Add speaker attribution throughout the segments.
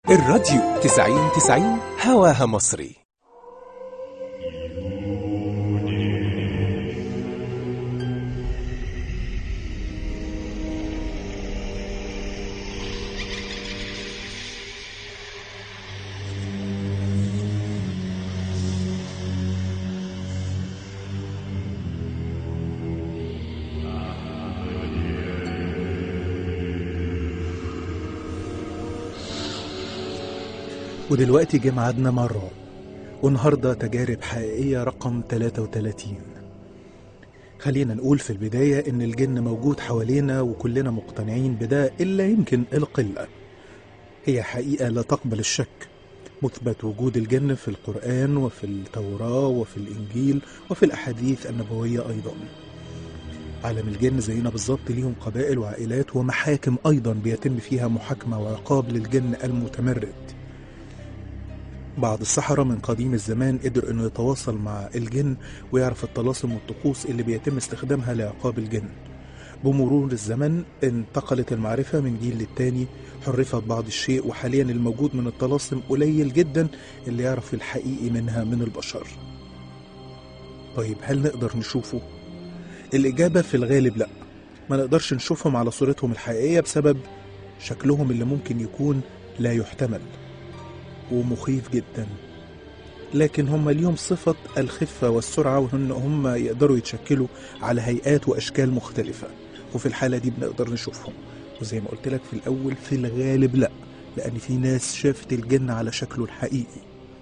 Speaker 1: الراديو 90 هواها مصري.
Speaker 2: ودلوقتي جه ميعادنا مع الرعب، والنهارده تجارب حقيقية رقم 33. خلينا نقول في البداية إن الجن موجود حوالينا وكلنا مقتنعين بده إلا يمكن القلة. هي حقيقة لا تقبل الشك، مثبت وجود الجن في القرآن وفي التوراة وفي الإنجيل وفي الأحاديث النبوية أيضا. عالم الجن زينا بالظبط، ليهم قبائل وعائلات ومحاكم أيضا بيتم فيها محاكمة وعقاب للجن المتمرد. بعض السحرة من قديم الزمان قدر انه يتواصل مع الجن ويعرف الطلاسم والطقوس اللي بيتم استخدامها لعقاب الجن. بمرور الزمن انتقلت المعرفة من جيل للتاني، حرفت بعض الشيء، وحاليا الموجود من الطلاسم قليل جدا اللي يعرف الحقيقي منها من البشر. طيب هل نقدر نشوفه؟ الإجابة في الغالب لا، ما نقدرش نشوفهم على صورتهم الحقيقية بسبب شكلهم اللي ممكن يكون لا يحتمل ومخيف جدا. لكن هم ليهم صفة الخفة والسرعة، وإن هم يقدروا يتشكلوا على هيئات وأشكال مختلفة، وفي الحالة دي بنقدر نشوفهم. وزي ما قلت لك في الأول في الغالب لأ، لأن في ناس شافت الجن على شكله الحقيقي.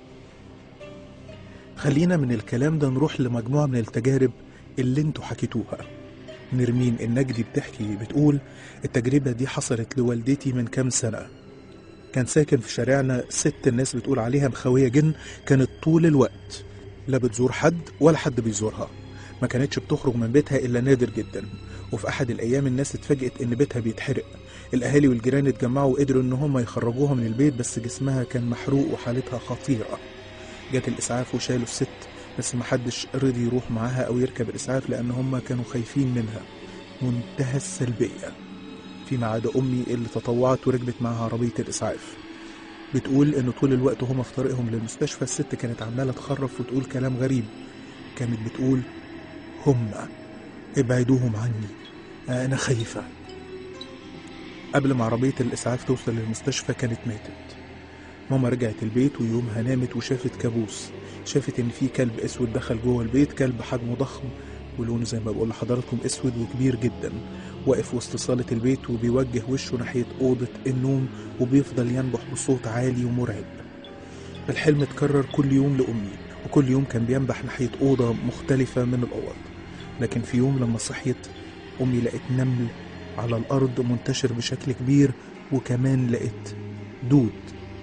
Speaker 2: خلينا من الكلام ده نروح لمجموعة من التجارب اللي انتوا حكيتوها. نرمين النجدي بتقول التجربة دي حصلت لوالدتي من كام سنة. كان ساكن في شارعنا ست الناس بتقول عليها مخاوية جن، كانت طول الوقت لا بتزور حد ولا حد بيزورها، ما كانتش بتخرج من بيتها إلا نادر جدا. وفي أحد الأيام الناس اتفاجئت إن بيتها بيتحرق. الأهالي والجيران اتجمعوا وقدروا إن هم يخرجوها من البيت، بس جسمها كان محروق وحالتها خطيرة. جات الإسعاف وشالوا الست، بس محدش رضي يروح معاها أو يركب الإسعاف لأن هم كانوا خايفين منها منتهى السلبية، فيما عدا أمي اللي تطوعت وركبت معها عربية الإسعاف. بتقول إن طول الوقت هما في طريقهم للمستشفى الست كانت عمالة تخرف وتقول كلام غريب. كانت بتقول هما ابعدوهم عني، أنا خايفة. قبل ما عربية الإسعاف توصل للمستشفى كانت ماتت. ماما رجعت البيت ويومها نامت وشافت كابوس. شافت إن في كلب أسود دخل جوه البيت، كلب حجمه ضخم ولونه زي ما بقول لحضراتكم أسود وكبير جدا، واقف وسط صالة البيت وبيوجه وشه ناحية أوضة النوم وبيفضل ينبح بصوت عالي ومرعب. الحلم اتكرر كل يوم لأمي، وكل يوم كان بينبح ناحية أوضة مختلفة من الأوض. لكن في يوم لما صحيت أمي لقيت نمل على الأرض منتشر بشكل كبير، وكمان لقيت دود.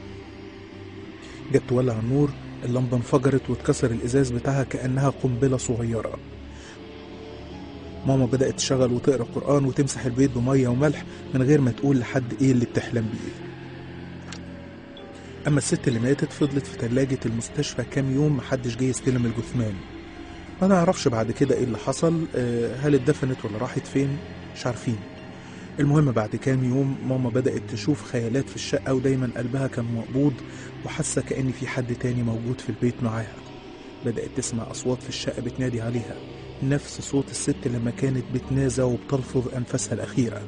Speaker 2: جت تولع النور، اللمبة انفجرت واتكسر الإزاز بتاعها كأنها قنبلة صغيرة. ماما بدأت تشغل وتقرأ قرآن وتمسح البيت بمية وملح من غير ما تقول لحد ايه اللي بتحلم بيه. اما الست اللي ماتت فضلت في تلاجة المستشفى كام يوم، محدش جاي يستلم الجثمان. ما نعرفش بعد كده ايه اللي حصل، هل اتدفنت ولا راحت فين، مش عارفين. المهم بعد كام يوم ماما بدأت تشوف خيالات في الشقة، ودايما قلبها كان مقبوض وحاسة كأن في حد تاني موجود في البيت معاها. بدأت تسمع أصوات في الشقة بتنادي عليها، نفس صوت الست لما كانت بتنازع وبتلفظ أنفاسها الأخيرة.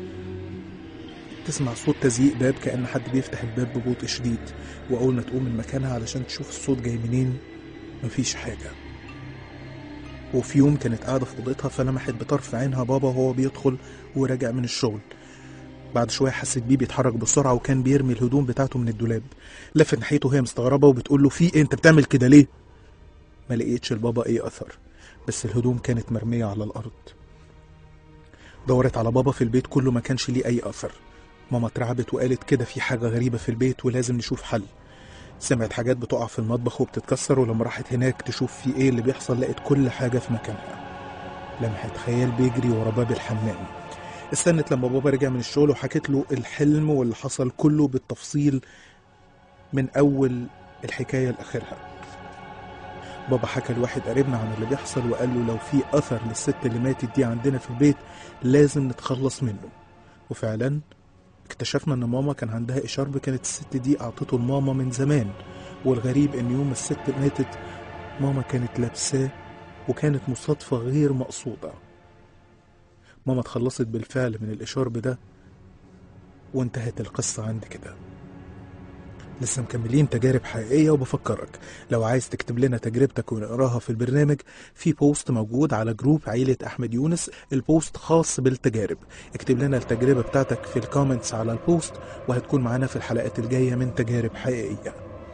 Speaker 2: تسمع صوت تزييق باب كأن حد بيفتح الباب ببطء شديد، وأول ما تقوم من مكانها علشان تشوف الصوت جاي منين مفيش حاجة. وفي يوم كانت قاعدة في أوضتها فلمحت بطرف عينها بابا وهو بيدخل وراجع من الشغل. بعد شوية حست بيه بيتحرك بسرعة وكان بيرمي الهدوم بتاعته من الدولاب. لفت ناحيته وهي مستغربة وبتقول له في إيه، أنت بتعمل كده ليه؟ ما لقيتش البابا أي أثر، بس الهدوم كانت مرمية على الأرض. دورت على بابا في البيت كله، ما كانش ليه أي أثر. ماما اترعبت وقالت كده في حاجة غريبة في البيت ولازم نشوف حل. سمعت حاجات بتقع في المطبخ وبتتكسر، ولما راحت هناك تشوف في ايه اللي بيحصل لقيت كل حاجة في مكانها. لمحت خيال بيجري ورا باب الحمام. استنت لما بابا رجع من الشغل وحكت له الحلم واللي حصل كله بالتفصيل من أول الحكاية لآخرها. بابا حكى لواحد قريبنا عن اللي بيحصل وقال له لو في أثر للست اللي ماتت دي عندنا في البيت لازم نتخلص منه. وفعلا اكتشفنا ان ماما كان عندها إشارب كانت الست دي أعطته لماما من زمان، والغريب ان يوم الست ماتت ماما كانت لابساه، وكانت مصادفة غير مقصودة. ماما اتخلصت بالفعل من الإشارب ده وانتهت القصة عند كده. لسه مكملين تجارب حقيقية، وبفكرك لو عايز تكتب لنا تجربتك ونقراها في البرنامج، في بوست موجود على جروب عيلة أحمد يونس، البوست خاص بالتجارب. اكتب لنا التجربة بتاعتك في الكومنتس على البوست، وهتكون معانا في الحلقات الجاية من تجارب حقيقية.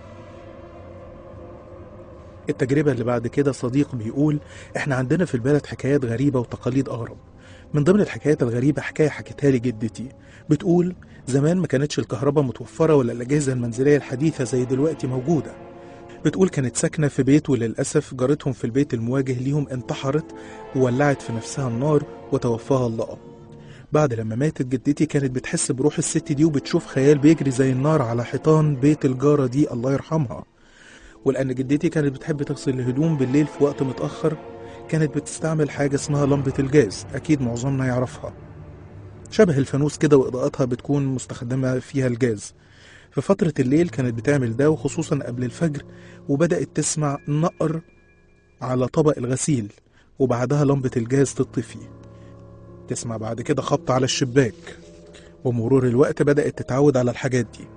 Speaker 2: التجربة اللي بعد كده صديق بيقول: احنا عندنا في البلد حكايات غريبة وتقاليد أغرب. من ضمن الحكايات الغريبة حكاية حكتها لي جدتي، بتقول زمان ما كانتش الكهرباء متوفرة ولا الأجهزة المنزلية الحديثة زي دلوقتي موجودة. بتقول كانت ساكنة في بيت، وللأسف جارتهم في البيت المواجه ليهم انتحرت وولعت في نفسها النار وتوفاها الله. بعد لما ماتت جدتي كانت بتحس بروح الست دي، وبتشوف خيال بيجري زي النار على حيطان بيت الجارة دي الله يرحمها. ولأن جدتي كانت بتحب تغسل الهدوم بالليل في وقت متأخر، كانت بتستعمل حاجة اسمها لمبة الجاز، أكيد معظمنا يعرفها، شبه الفانوس كده، وإضاءتها بتكون مستخدمة فيها الجاز. في فترة الليل كانت بتعمل ده، وخصوصا قبل الفجر، وبدأت تسمع نقر على طبق الغسيل، وبعدها لمبة الجاز تطفي. تسمع بعد كده خبط على الشباك، ومرور الوقت بدأت تتعود على الحاجات دي.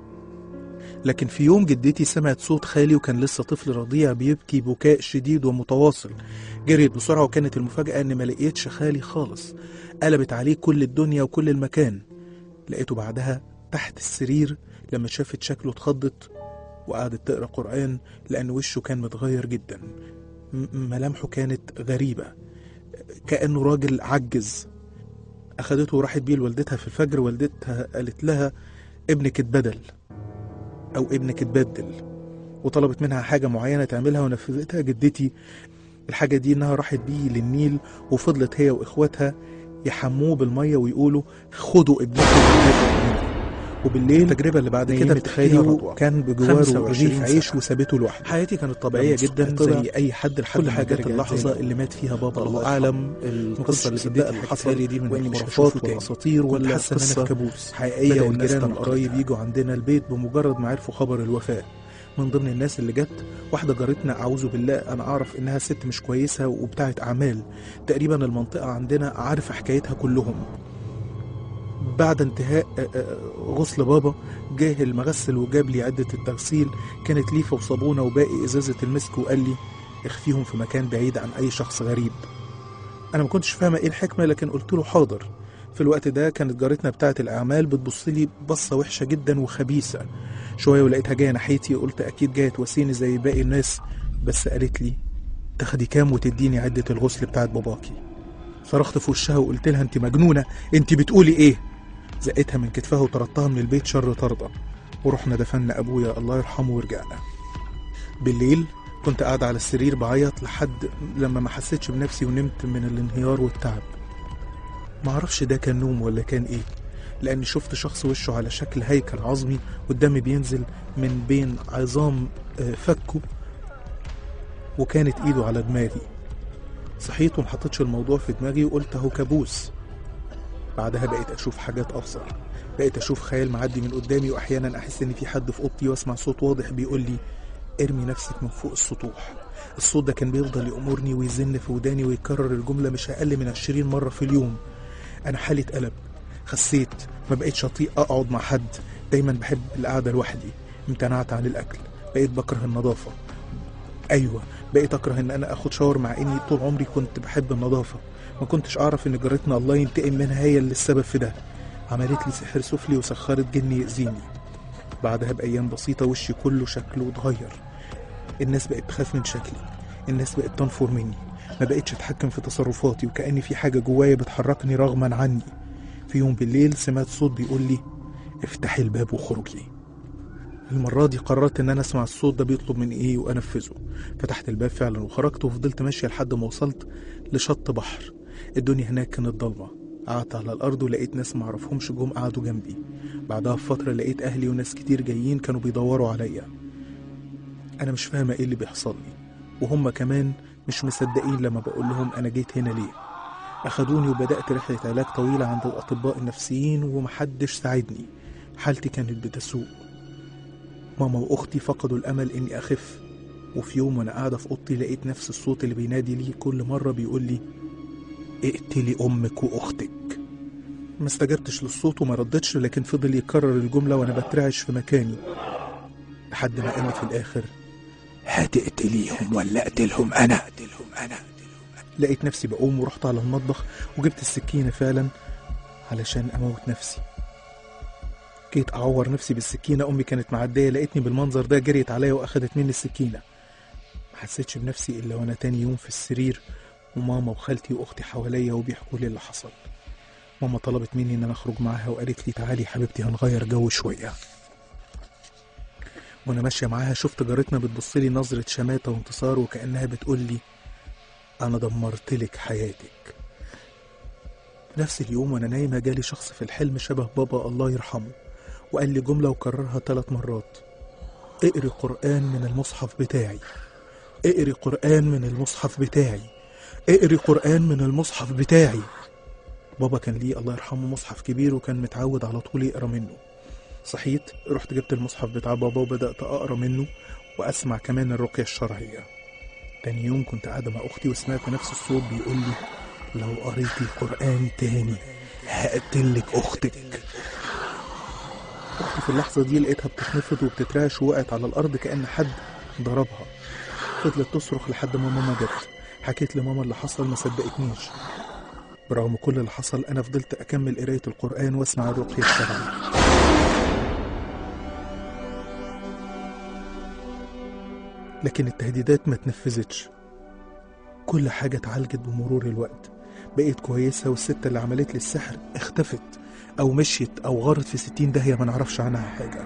Speaker 2: لكن في يوم جدتي سمعت صوت خالي، وكان لسه طفل رضيع بيبكي بكاء شديد ومتواصل. جريت بسرعة، وكانت المفاجأة إن ما لقيتش خالي خالص. قلبت عليه كل الدنيا وكل المكان. لقيته بعدها تحت السرير. لما شافت شكله اتخضت وقعدت تقرأ قرآن، لأن وشه كان متغير جدا، ملامحه كانت غريبة، كأنه راجل عجز. أخدته وراحت بيه لوالدتها في الفجر. والدتها قالت لها ابنك اتبدل أو ابنك اتبدل، وطلبت منها حاجة معينة تعملها ونفذتها جدتي. الحاجة دي إنها راحت بيه للنيل، وفضلت هي وإخواتها يحموه بالمية ويقولوا خدوا ابنكم وابننا. وبالليل التجربة اللي بعد كده بتخيله كان بجواره رغيف عيش وسابته لوحده. حياتي كانت طبيعية جدا زي أي حد لحد ما جت اللحظة اللي مات فيها بابا الله أعلم. القصة اللي جدتي حكتها لي دي من الخرافات والأساطير، ولا قصة كابوس حقيقية، والجيران والقرايب يجوا عندنا البيت بمجرد ما عرفوا خبر الوفاة. من ضمن الناس اللي جت واحدة جارتنا، أعوذ بالله أنا أعرف إنها ست مش كويسة وبتاعت أعمال، تقريبا المنطقة عندنا عارفة حكايتها كلهم. بعد انتهاء غسل بابا جاه المغسل وجاب لي عدة التغسيل، كانت ليفة وصابونة وباقي إزازة المسك، وقال لي اخفيهم في مكان بعيد عن أي شخص غريب. أنا ما كنتش فاهمة إيه الحكمة، لكن قلت له حاضر. في الوقت ده كانت جارتنا بتاعت الأعمال بتبصلي بصة وحشة جدا وخبيثة. شوية ولقيتها جاية ناحيتي، قلت أكيد جاية تواسيني زي باقي الناس، بس قالت لي تاخدي كام وتديني عدة الغسل بتاعت باباكي. صرخت في وشها وقلت لها انت مجنونة، انت بتقولي ايه؟ زقتها من كتفها وطردتها من البيت شر طردة، ورحنا دفنا أبويا الله يرحمه ورجعنا. بالليل كنت قاعد على السرير بعيط لحد لما ما حسيتش بنفسي ونمت من الانهيار والتعب. معرفش ده كان نوم ولا كان ايه، لأني شفت شخص وشه على شكل هيكل عظمي، والدم بينزل من بين عظام فكه، وكانت ايده على دماغي. صحيت ومحطتش الموضوع في دماغي وقلت اهو كابوس. بعدها بقيت أشوف حاجات أفظع، بقيت أشوف خيال معدي من قدامي، وأحيانا أحس إن في حد في أوضتي، وأسمع صوت واضح بيقول لي ارمي نفسك من فوق السطوح. الصوت ده كان بيفضل يأمرني ويزن في وداني ويكرر الجملة مش أقل من 20 مرة في اليوم. أنا حالي اتقلب، خسيت، ما بقيتش أطيق أقعد مع حد، دايما بحب القعدة لوحدي، امتنعت عن الأكل، بقيت بكره النظافة. أيوة، بقيت أكره إن أنا أخد شاور، مع إني طول عمري كنت بحب النظافة. ما كنتش أعرف إن جارتنا الله ينتقم منها هي اللي السبب في ده. عملت لي سحر سفلي وسخرت جني يأذيني. بعدها بأيام بسيطة وشي كله شكله اتغير. الناس بقت تخاف من شكلي، الناس بقت تنفر مني، ما بقتش أتحكم في تصرفاتي، وكأني في حاجة جوايا بتحركني رغما عني. في يوم بالليل سمعت صوت بيقول لي افتحي الباب وخرجي. المرة دي قررت ان انا اسمع الصوت ده بيطلب من ايه وانفذه. فتحت الباب فعلا وخرجت، وفضلت ماشية لحد ما وصلت لشط بحر. الدنيا هناك كانت ضلمة. قعدت على الارض ولقيت ناس معرفهمش جم قعدوا جنبي. بعدها بفترة لقيت اهلي وناس كتير جايين كانوا بيدوروا عليا. انا مش فاهمة ايه اللي بيحصل لي، وهم كمان مش مصدقين لما بقول لهم انا جيت هنا ليه. أخدوني وبدأت رحلة علاج طويلة عند الأطباء النفسيين ومحدش ساعدني. حالتي كانت بتسوء. ماما وأختي فقدوا الأمل إني أخف. وفي يوم وأنا قاعدة في أوضتي لقيت نفس الصوت اللي بينادي لي كل مرة بيقول لي اقتلي أمك وأختك. ما استجبتش للصوت وما ردتش، لكن فضل يكرر الجملة وأنا بترعش في مكاني لحد ما قال في الآخر هتقتليهم ولا أقتلهم أنا؟ لقيت نفسي بقوم ورحت على المطبخ وجبت السكينة فعلا علشان أموت نفسي. جيت أعور نفسي بالسكينة، أمي كانت معدية لقيتني بالمنظر ده، جريت عليا وأخدت مني السكينة. ما حسيتش بنفسي إلا وأنا تاني يوم في السرير وماما وخالتي وأختي حواليا وبيحكوا لي اللي حصل. ماما طلبت مني إن أنا أخرج معاها وقالت لي تعالي حبيبتي هنغير جو شوية. وأنا ماشية معاها شفت جارتنا بتبصلي نظرة شماتة وانتصار وكأنها بتقول لي أنا دمرتلك حياتك. نفس اليوم وأنا نايمة جالي شخص في الحلم شبه بابا الله يرحمه، وقال لي جملة وكررها 3 مرات: اقري قرآن من المصحف بتاعي، اقري قرآن من المصحف بتاعي، اقري قرآن من المصحف بتاعي. بابا كان ليه الله يرحمه مصحف كبير وكان متعود على طول يقرأ منه. صحيت رحت جبت المصحف بتاع بابا وبدأت أقرأ منه وأسمع كمان الرقية الشرعية. تاني يوم كنت قاعدة مع أختي وسمعت نفس الصوت بيقول لي لو قريتي قرآن تاني هقتلك أختك. أختي في اللحظة دي لقيتها بتتنفض وبتترعش ووقعت على الأرض كأن حد ضربها. فضلت تصرخ لحد ما ماما جت. حكيت لماما اللي حصل، ما صدقتنيش. برغم كل اللي حصل أنا فضلت أكمل قراية القرآن واسمع الرقية الشرعية. لكن التهديدات ما تنفذتش. كل حاجة اتعالجت بمرور الوقت. بقيت كويسة والست اللي عملت لي السحر اختفت أو مشيت أو غارت في 60 داهية ما نعرفش عنها حاجة.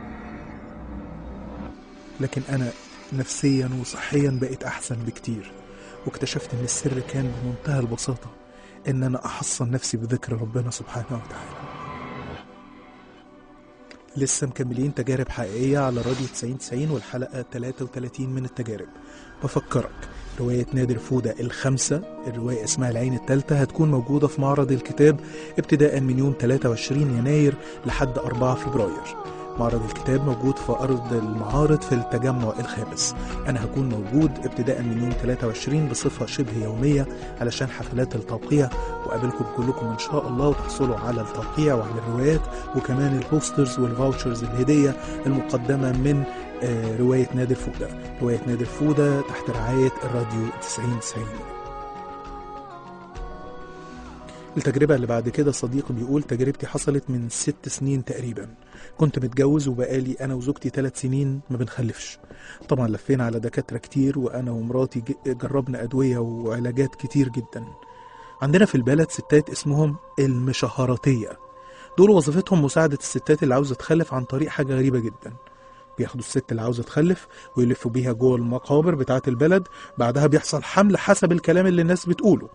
Speaker 2: لكن أنا نفسيا وصحيا بقيت أحسن بكتير، واكتشفت إن السر كان بمنتهى البساطة إن أنا أحصن نفسي بذكر ربنا سبحانه وتعالى. لسه مكملين تجارب حقيقية على راديو 90 والحلقة 33 من التجارب. بفكرك رواية نادر فودة الخمسة، الرواية اسمها العين التالتة، هتكون موجودة في معرض الكتاب ابتداء من يوم 23 يناير لحد 4 فبراير. معرض الكتاب موجود في أرض المعارض في التجمع الخامس. أنا هكون موجود ابتداء من يوم 23 بصفة شبه يومية علشان حفلات التوقيع، وقابلكم كلكم إن شاء الله وتحصلوا على التوقيع وعلى الروايات وكمان البوسترز والفاوتشرز الهدية المقدمة من رواية نادر فودة. رواية نادر فودة تحت رعاية الراديو 90. التجربة اللي بعد كده صديق بيقول تجربتي حصلت من 6 سنين تقريبا. كنت متجوز وبقالي أنا وزوجتي 3 سنين ما بنخلفش. طبعا لفينا على دكاترة كتير وأنا ومراتي جربنا أدوية وعلاجات كتير جدا. عندنا في البلد ستات اسمهم المشهراتية، دول وظيفتهم مساعدة الستات اللي عاوزة تخلف عن طريق حاجة غريبة جدا. بياخدوا الست اللي عاوزة تخلف ويلفوا بيها جوه المقابر بتاعة البلد، بعدها بيحصل حمل حسب الكلام اللي الناس بتقوله.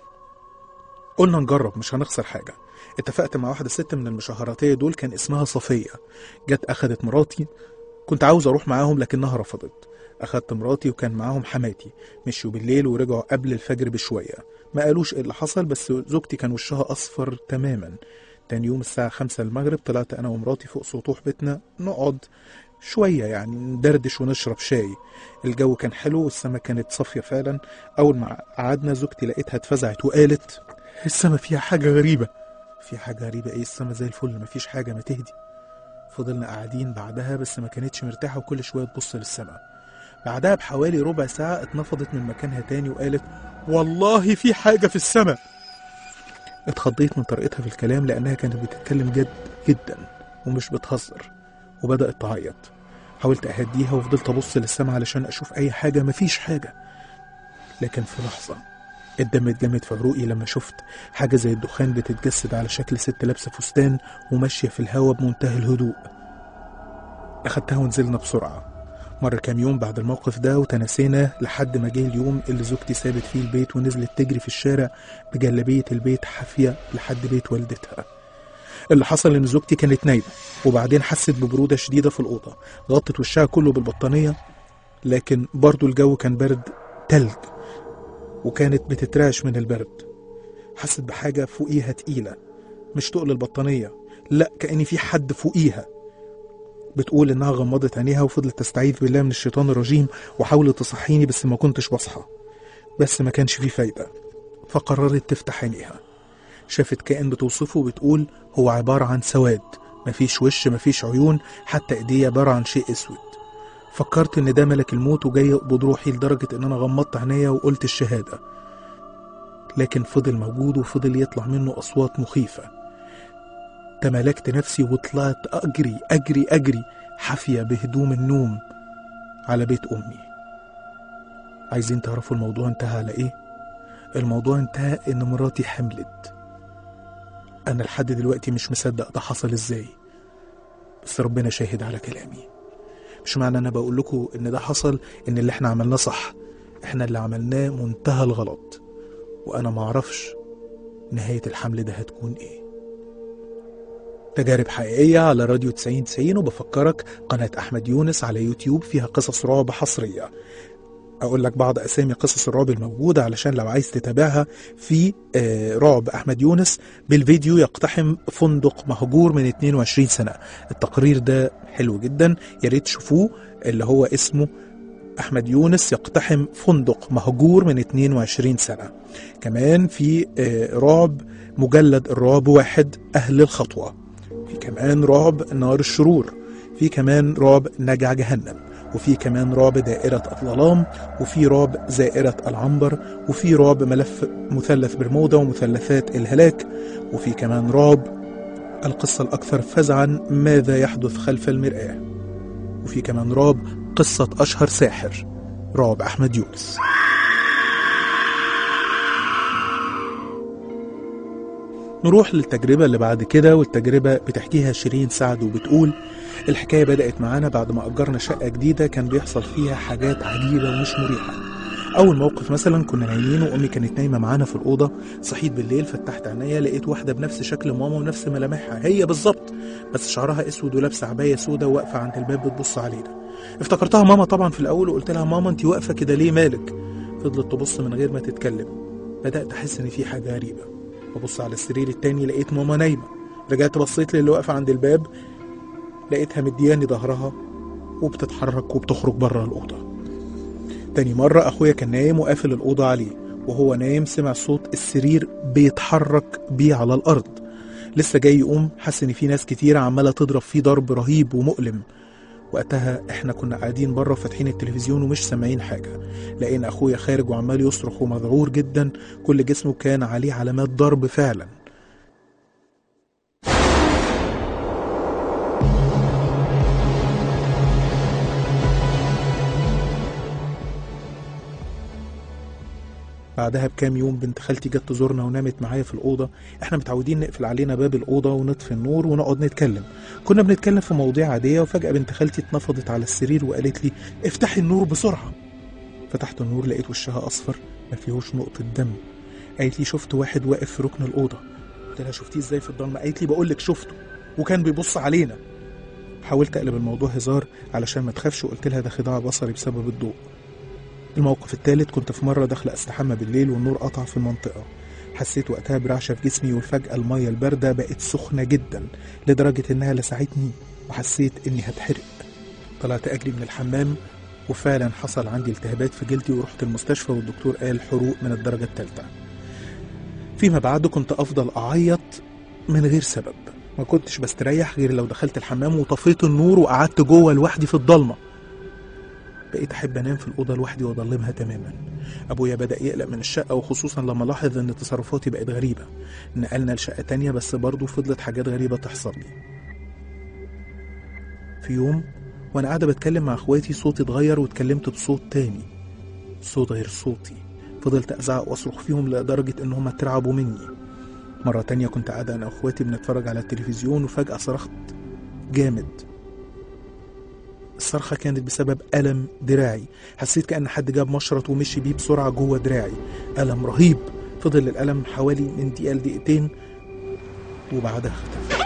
Speaker 2: قلنا نجرب مش هنخسر حاجة. اتفقت مع واحدة ست من المشهراتية دول كان اسمها صفية. جت أخدت مراتي، كنت عاوز أروح معاهم لكنها رفضت. أخدت مراتي وكان معاهم حماتي، مشوا بالليل ورجعوا قبل الفجر بشوية. ما قالوش إيه اللي حصل، بس زوجتي كان وشها أصفر تماما. تاني يوم الساعة 5 المغرب طلعت أنا ومراتي فوق سطوح بيتنا نقعد شوية يعني ندردش ونشرب شاي. الجو كان حلو والسما كانت صافية فعلا. أول ما قعدنا زوجتي لقيتها اتفزعت وقالت السما فيها حاجة غريبة. في حاجة غريبة ايه؟ السما زي الفل مفيش حاجة، ما تهدي. فضلنا قاعدين بعدها بس ما كانتش مرتاحة وكل شوية تبص للسما. بعدها بحوالي ربع ساعة اتنفضت من مكانها تاني وقالت والله في حاجة في السما. اتخضيت من طريقتها في الكلام لأنها كانت بتتكلم جد جدا ومش بتهزر، وبدأت تعيط. حاولت أهديها وفضلت أبص للسما علشان أشوف أي حاجة، مفيش حاجة. لكن في لحظة الدم اتجمد في عروقي لما شفت حاجة زي الدخان بتتجسد على شكل ست لابسة فستان وماشية في الهوا بمنتهى الهدوء. أخدتها ونزلنا بسرعة. مر كام يوم بعد الموقف ده وتنسينا لحد ما جه اليوم اللي زوجتي سابت فيه البيت ونزلت تجري في الشارع بجلبية البيت حافية لحد بيت والدتها. اللي حصل ان زوجتي كانت نايمة وبعدين حست ببرودة شديدة في الأوضة، غطت وشها كله بالبطانية، لكن برضو الجو كان برد تلج وكانت بتترعش من البرد. حست بحاجة فوقيها تقيلة، مش تقل البطانية، لا كأن في حد فوقيها. بتقول إنها غمضت عينيها وفضلت تستعيذ بالله من الشيطان الرجيم وحاولت تصحيني بس ما كنتش بصحى، بس ما كانش فيه فايدة. فقررت تفتح عينيها. شافت كائن بتوصفه وبتقول هو عبارة عن سواد، مفيش وش مفيش عيون، حتى ايديه عبارة عن شيء اسود. فكرت ان ده ملك الموت وجاي يقبض روحي، لدرجة ان انا غمضت عينيا وقلت الشهادة، لكن فضل موجود وفضل يطلع منه اصوات مخيفة. تملكت نفسي وطلعت اجري اجري اجري حافية بهدوم النوم على بيت امي. عايزين تعرفوا الموضوع انتهى على ايه؟ الموضوع انتهى ان مراتي حملت. انا لحد دلوقتي مش مصدق ده حصل ازاي، بس ربنا شاهد على كلامي. مش معنى انا بقول لكم ان ده حصل ان اللي احنا عملناه صح، احنا اللي عملناه منتهى الغلط، وانا معرفش نهاية الحمل ده هتكون ايه. تجارب حقيقية على راديو 90 وبفكرك قناة أحمد يونس على يوتيوب فيها قصص رعب حصرية. أقول لك بعض أسامي قصص الرعب الموجودة علشان لو عايز تتابعها. في رعب أحمد يونس بالفيديو يقتحم فندق مهجور من 22 سنة. التقرير ده حلو جدا، ياريت تشوفوه، اللي هو اسمه أحمد يونس يقتحم فندق مهجور من 22 سنة. كمان في رعب مجلد الرعب 1 أهل الخطوة. في كمان رعب نار الشرور. في كمان رعب نجع جهنم. وفي كمان رعب دائرة الظلام. وفي رعب زائرة العنبر. وفي رعب ملف مثلث برمودا ومثلثات الهلاك. وفي كمان رعب القصة الأكثر فزعا ماذا يحدث خلف المرآة. وفي كمان رعب قصة أشهر ساحر، رعب أحمد يونس. نروح للتجربة اللي بعد كده، والتجربة بتحكيها شيرين سعد وبتقول الحكاية بدأت معانا بعد ما أجرنا شقة جديدة كان بيحصل فيها حاجات عجيبة ومش مريحة. أول موقف مثلا كنا نايمين وأمي كانت نايمة معانا في الأوضة، صحيت بالليل فتحت عينيا لقيت واحدة بنفس شكل ماما ونفس ملامحها هي بالظبط، بس شعرها أسود ولابسة عباية سودة وواقفة عند الباب بتبص علينا. افتكرتها ماما طبعا في الأول وقلت لها ماما أنت واقفة كده ليه مالك؟ فضلت تبص من غير ما تتكلم. بدأت أحس إن في حاجة غريبة. ببص على السرير التاني لقيت ماما نايمة. رجعت بصيت للي واقفة عند الباب لقيتها مدياني ظهرها وبتتحرك وبتخرج بره الأوضة. تاني مرة أخويا كان نايم وقافل الأوضة عليه، وهو نايم سمع صوت السرير بيتحرك بيه على الأرض. لسه جاي يقوم حس إن في ناس كتيرة عمالة تضرب فيه ضرب رهيب ومؤلم. وقتها احنا كنا قاعدين بره فاتحين التلفزيون ومش سامعين حاجة، لقينا أخويا خارج وعمال يصرخ ومذعور جدا، كل جسمه كان عليه علامات ضرب فعلا. بعدها بكام يوم بنت خالتي جت تزورنا ونامت معايا في الأوضة. احنا متعودين نقفل علينا باب الأوضة ونطفي النور ونقعد نتكلم. كنا بنتكلم في مواضيع عادية وفجأة بنت خالتي اتنفضت على السرير وقالت لي افتحي النور بسرعة. فتحت النور لقيت وشها أصفر ما فيهوش نقطة دم. قالت لي شفت واحد واقف في ركن الأوضة. قلت لها شفتيه ازاي في الضلمة؟ قالت لي بقول لك شفته وكان بيبص علينا. حاولت أقلب الموضوع هزار علشان ما تخافش وقلت لها ده خداع بصري بسبب الضوء. الموقف الثالث كنت في مرة داخلة استحمى بالليل والنور قطع في المنطقة. حسيت وقتها برعشة في جسمي وفجأة المية الباردة بقت سخنة جدا لدرجة انها لسعتني وحسيت اني هتحرق. طلعت اجري من الحمام وفعلا حصل عندي التهابات في جلدي ورحت المستشفى والدكتور قال حروق من الدرجة الثالثة. فيما بعد كنت افضل اعيط من غير سبب، ما كنتش بستريح غير لو دخلت الحمام وطفيت النور وقعدت جوه لوحدي في الضلمة. بقيت أحب أنام في الأوضة لوحدي وأضلمها تماما. أبويا بدأ يقلق من الشقة وخصوصا لما لاحظ أن تصرفاتي بقت غريبة. نقلنا لشقة تانية بس برضو فضلت حاجات غريبة تحصل لي. في يوم وأنا قاعدة بتكلم مع أخواتي صوتي اتغير واتكلمت بصوت تاني، صوت غير صوتي. فضلت أزعق وأصرخ فيهم لدرجة أنهم اترعبوا مني. مرة تانية كنت قاعدة أنا وأخواتي بنتفرج على التلفزيون وفجأة صرخت جامد. الصرخة كانت بسبب ألم دراعي. حسيت كأن حد جاب مشرط ومشي بيه بسرعة جوه دراعي. ألم رهيب. فضل الألم حوالي من دقيقة لدقيقتين وبعدها اختفى.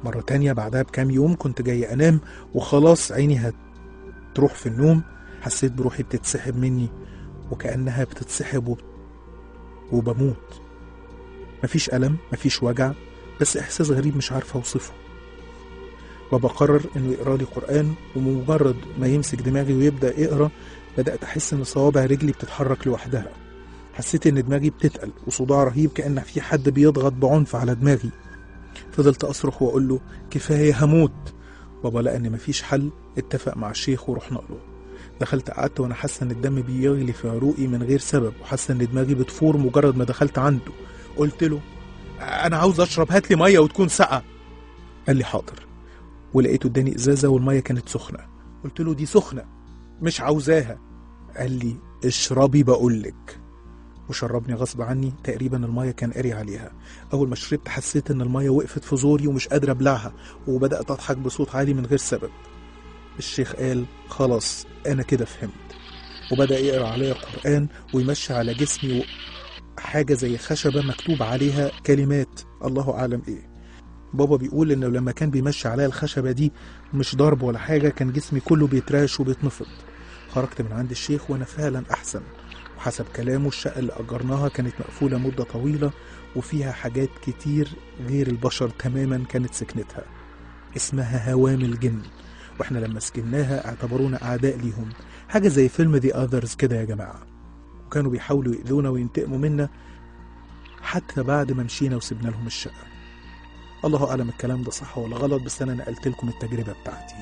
Speaker 2: مرة تانية بعدها بكام يوم كنت جاي أنام وخلاص عيني هتروح في النوم، حسيت بروحي بتتسحب مني وكأنها بتتسحب وبموت. مفيش ألم، مفيش وجع، بس إحساس غريب مش عارف أوصفه. بابا قرر إنه يقرأ لي قرآن، ومجرد ما يمسك دماغي ويبدأ يقرأ بدأت أحس إن صوابع رجلي بتتحرك لوحدها. حسيت إن دماغي بتتقل وصداع رهيب كأن في حد بيضغط بعنف على دماغي. فضلت أصرخ وأقول له كفاية هموت. بابا لقى إن مفيش حل، اتفق مع الشيخ ورحنا له. دخلت قعدت وأنا حاسة إن الدم بيغلي في عروقي من غير سبب، وحاسة إن دماغي بتفور مجرد ما دخلت عنده. قلت له أنا عاوز أشرب، هاتلي مية وتكون ساقعة. قال لي حاضر، ولقيته اداني إزازة والمية كانت سخنة. قلت له دي سخنة مش عاوزاها. قال لي اشربي بقولك، وشربني غصب عني. تقريبا المية كان قاري عليها. أول ما شربت حسيت إن المية وقفت في زوري ومش قادر أبلعها، وبدأت أضحك بصوت عالي من غير سبب. الشيخ قال خلاص أنا كده فهمت، وبدأ يقرأ عليا قرآن ويمشي على جسمي حاجة زي خشبة مكتوب عليها كلمات الله أعلم إيه. بابا بيقول إنه لما كان بيمشي عليا الخشبة دي مش ضرب ولا حاجة، كان جسمي كله بيتراش وبيتنفض. خرجت من عند الشيخ وأنا فعلا أحسن، وحسب كلامه الشقة اللي أجرناها كانت مقفولة مدة طويلة وفيها حاجات كتير غير البشر تماما كانت سكنتها، اسمها هوام الجن، واحنا لما سكناها اعتبرونا أعداء ليهم، حاجة زي فيلم The Others كده يا جماعة. وكانوا بيحاولوا يؤذونا وينتقموا منا حتى بعد ما مشينا وسبنا لهم الشقة. الله أعلم الكلام ده صح ولا غلط، بس أنا نقلت لكم التجربة بتاعتي.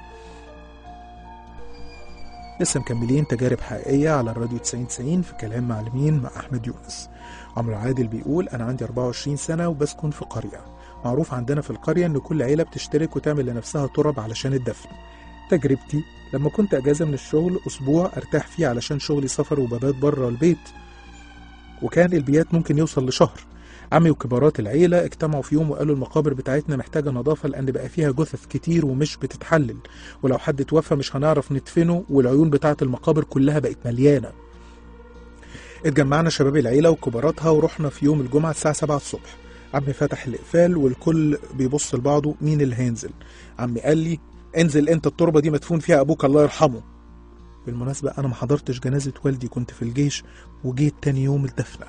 Speaker 2: لسه مكملين تجارب حقيقية على الراديو 90 في كلام معلمين مع أحمد يونس. عمرو عادل بيقول أنا عندي 24 سنة وبسكن في قرية. معروف عندنا في القرية إن كل عيلة بتشترك وتعمل لنفسها تراب علشان الدفن. تجربتي لما كنت أجازة من الشغل أسبوع أرتاح فيه علشان شغلي سفر وببات بره البيت، وكان البيات ممكن يوصل لشهر. عمي وكبارات العيلة اجتمعوا في يوم وقالوا المقابر بتاعتنا محتاجة نظافة لأن بقى فيها جثث كتير ومش بتتحلل، ولو حد توفى مش هنعرف ندفنه، والعيون بتاعت المقابر كلها بقت مليانة. اتجمعنا شباب العيلة وكباراتها ورحنا في يوم الجمعة الساعة 7 الصبح. عمي فتح الإقفال والكل بيبص لبعضه مين اللي هينزل. عمي قال لي انزل انت، التربة دي مدفون فيها أبوك الله يرحمه. بالمناسبة أنا ما حضرتش جنازة والدي، كنت في الجيش وجيت تاني يوم الدفنة.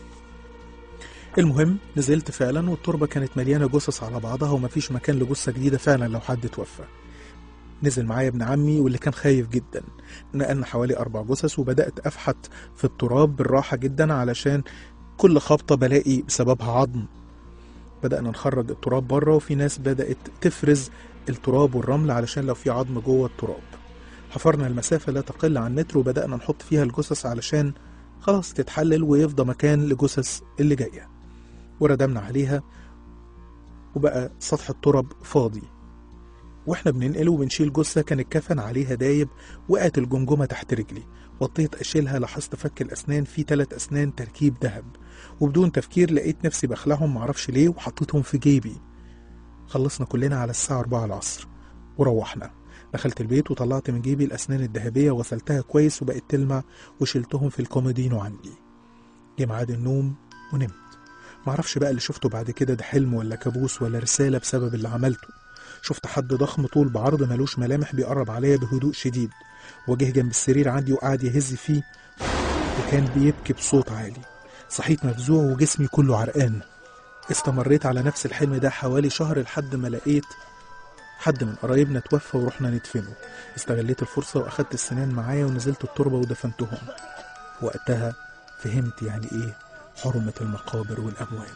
Speaker 2: المهم نزلت فعلا والتربة كانت مليانة جثث على بعضها ومفيش مكان لجثة جديدة فعلا لو حد توفى. نزل معايا ابن عمي واللي كان خايف جدا. نقلنا حوالي 4 جثث وبدأت أفحت في التراب بالراحة جدا علشان كل خبطة بلاقي بسببها عظم. بدأنا نخرج التراب بره وفي ناس بدأت تفرز التراب والرمل علشان لو في عظم جوه التراب. حفرنا المسافة لا تقل عن متر وبدأنا نحط فيها الجثث علشان خلاص تتحلل ويفضى مكان لجثث اللي جاية، وردمنا عليها وبقى سطح التراب فاضي. واحنا بننقل وبنشيل جثة كان الكفن عليها دايب، وقعت الجمجمة تحت رجلي، وطيت أشيلها لاحظت فك الأسنان فيه 3 أسنان تركيب ذهب، وبدون تفكير لقيت نفسي بخلعهم معرفش ليه وحطيتهم في جيبي. خلصنا كلنا على الساعة 4 العصر وروحنا. دخلت البيت وطلعت من جيبي الأسنان الذهبية وغسلتها كويس وبقت تلمع وشلتهم في الكومودينو عندي. جه ميعاد النوم ونمت. معرفش بقى اللي شفته بعد كده ده حلم ولا كابوس ولا رسالة بسبب اللي عملته. شفت حد ضخم طول بعرض ملوش ملامح بيقرب عليا بهدوء شديد، وجه جنب السرير عندي وقعد يهز فيه وكان بيبكي بصوت عالي. صحيت مفزوع وجسمي كله عرقان. استمريت على نفس الحلم ده حوالي شهر لحد ما لقيت حد من قرايبنا توفى ورحنا ندفنه. استغليت الفرصة وأخدت السنان معايا ونزلت التربة ودفنتهم. وقتها فهمت يعني إيه حرمة المقابر والأموات.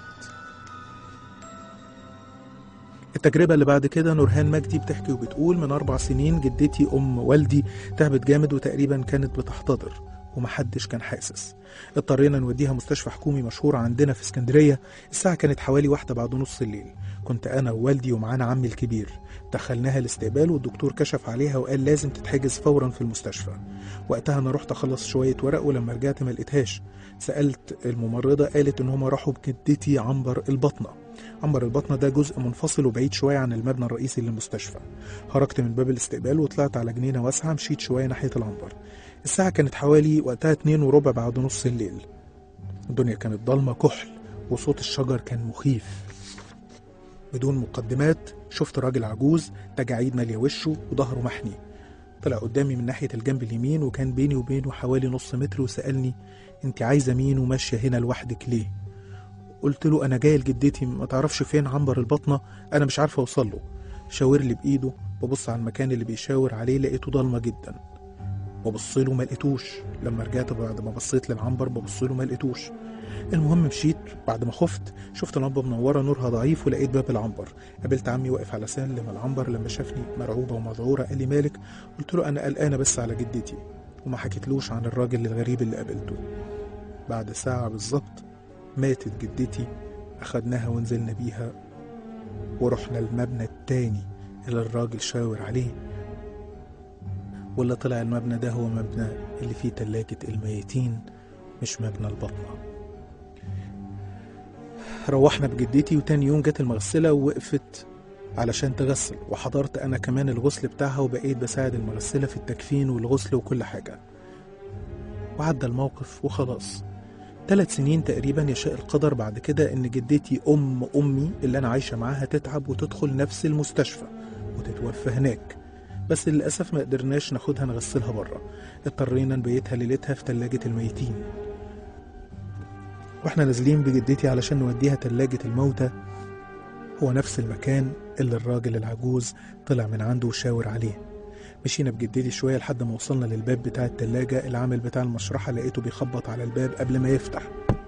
Speaker 2: التجربة اللي بعد كده نورهان مجدي بتحكي وبتقول من 4 سنين جدتي أم والدي تعبت جامد وتقريبا كانت بتحتضر ومحدش كان حاسس. اضطرينا نوديها مستشفى حكومي مشهور عندنا في اسكندرية. الساعة كانت حوالي 1:15 الليل. كنت أنا ووالدي ومعانا عمي الكبير. دخلناها الاستقبال والدكتور كشف عليها وقال لازم تتحجز فورا في المستشفى. وقتها أنا رحت أخلص شوية ورق ولما رجعت ما لقيتهاش. سألت الممرضة قالت إن هما راحوا بجدتي عنبر البطنة. عنبر البطنة ده جزء منفصل وبعيد شوية عن المبنى الرئيسي للمستشفى. خرجت من باب الاستقبال وطلعت على جنينة واسعة، مشيت شوية ناحية العنبر. الساعة كانت حوالي وقتها 2:15 بعد نص الليل. الدنيا كانت ضلمة كحل وصوت الشجر كان مخيف. بدون مقدمات شفت راجل عجوز تجاعيد مالية وشه وظهره محني. طلع قدامي من ناحية الجنب اليمين وكان بيني وبينه حوالي نص متر، وسألني انت عايزة مين وماشية هنا لوحدك ليه؟ قلت له انا جاي لجدتي، ما تعرفش فين عنبر البطنة، انا مش عارفة اوصل له. شاور لي بايده، ببص على المكان اللي بيشاور عليه لقيته ضلمة جدا، ببص له ما لقيتوش. لما رجعت بعد ما بصيت للعنبر ببص له ما لقيتوش. المهم مشيت، بعد ما خفت شفت لمبه منوره نورها ضعيف ولقيت باب العنبر. قابلت عمي واقف على سلم العنبر، لما شافني مرعوبه ومذعوره قال لي مالك؟ قلت له انا قلقانه بس على جدتي، وما حكيتلوش عن الراجل الغريب اللي قابلته. بعد ساعه بالظبط ماتت جدتي، اخدناها ونزلنا بيها ورحنا المبنى التاني اللي الراجل شاور عليه، واللي طلع المبنى ده هو مبنى اللي فيه تلاجة الميتين، مش مبنى البطنة. روحنا بجدتي، وتاني يوم جت المغسلة ووقفت علشان تغسل، وحضرت أنا كمان الغسل بتاعها، وبقيت بساعد المغسلة في التكفين والغسل وكل حاجة. وعدى الموقف وخلاص. 3 سنين تقريبا يشاء القدر بعد كده إن جدتي أمي اللي أنا عايشة معاها تتعب وتدخل نفس المستشفى وتتوفى هناك، بس للأسف ما قدرناش ناخدها نغسلها بره، اضطرينا نبيتها ليلتها في تلاجة الميتين. واحنا نازلين بجدتي علشان نوديها تلاجة الموتى هو نفس المكان اللي الراجل العجوز طلع من عنده وشاور عليه. مشينا بجدتي شوية لحد ما وصلنا للباب بتاع التلاجة. العامل بتاع المشرحة لقيته بيخبط على الباب قبل ما يفتح.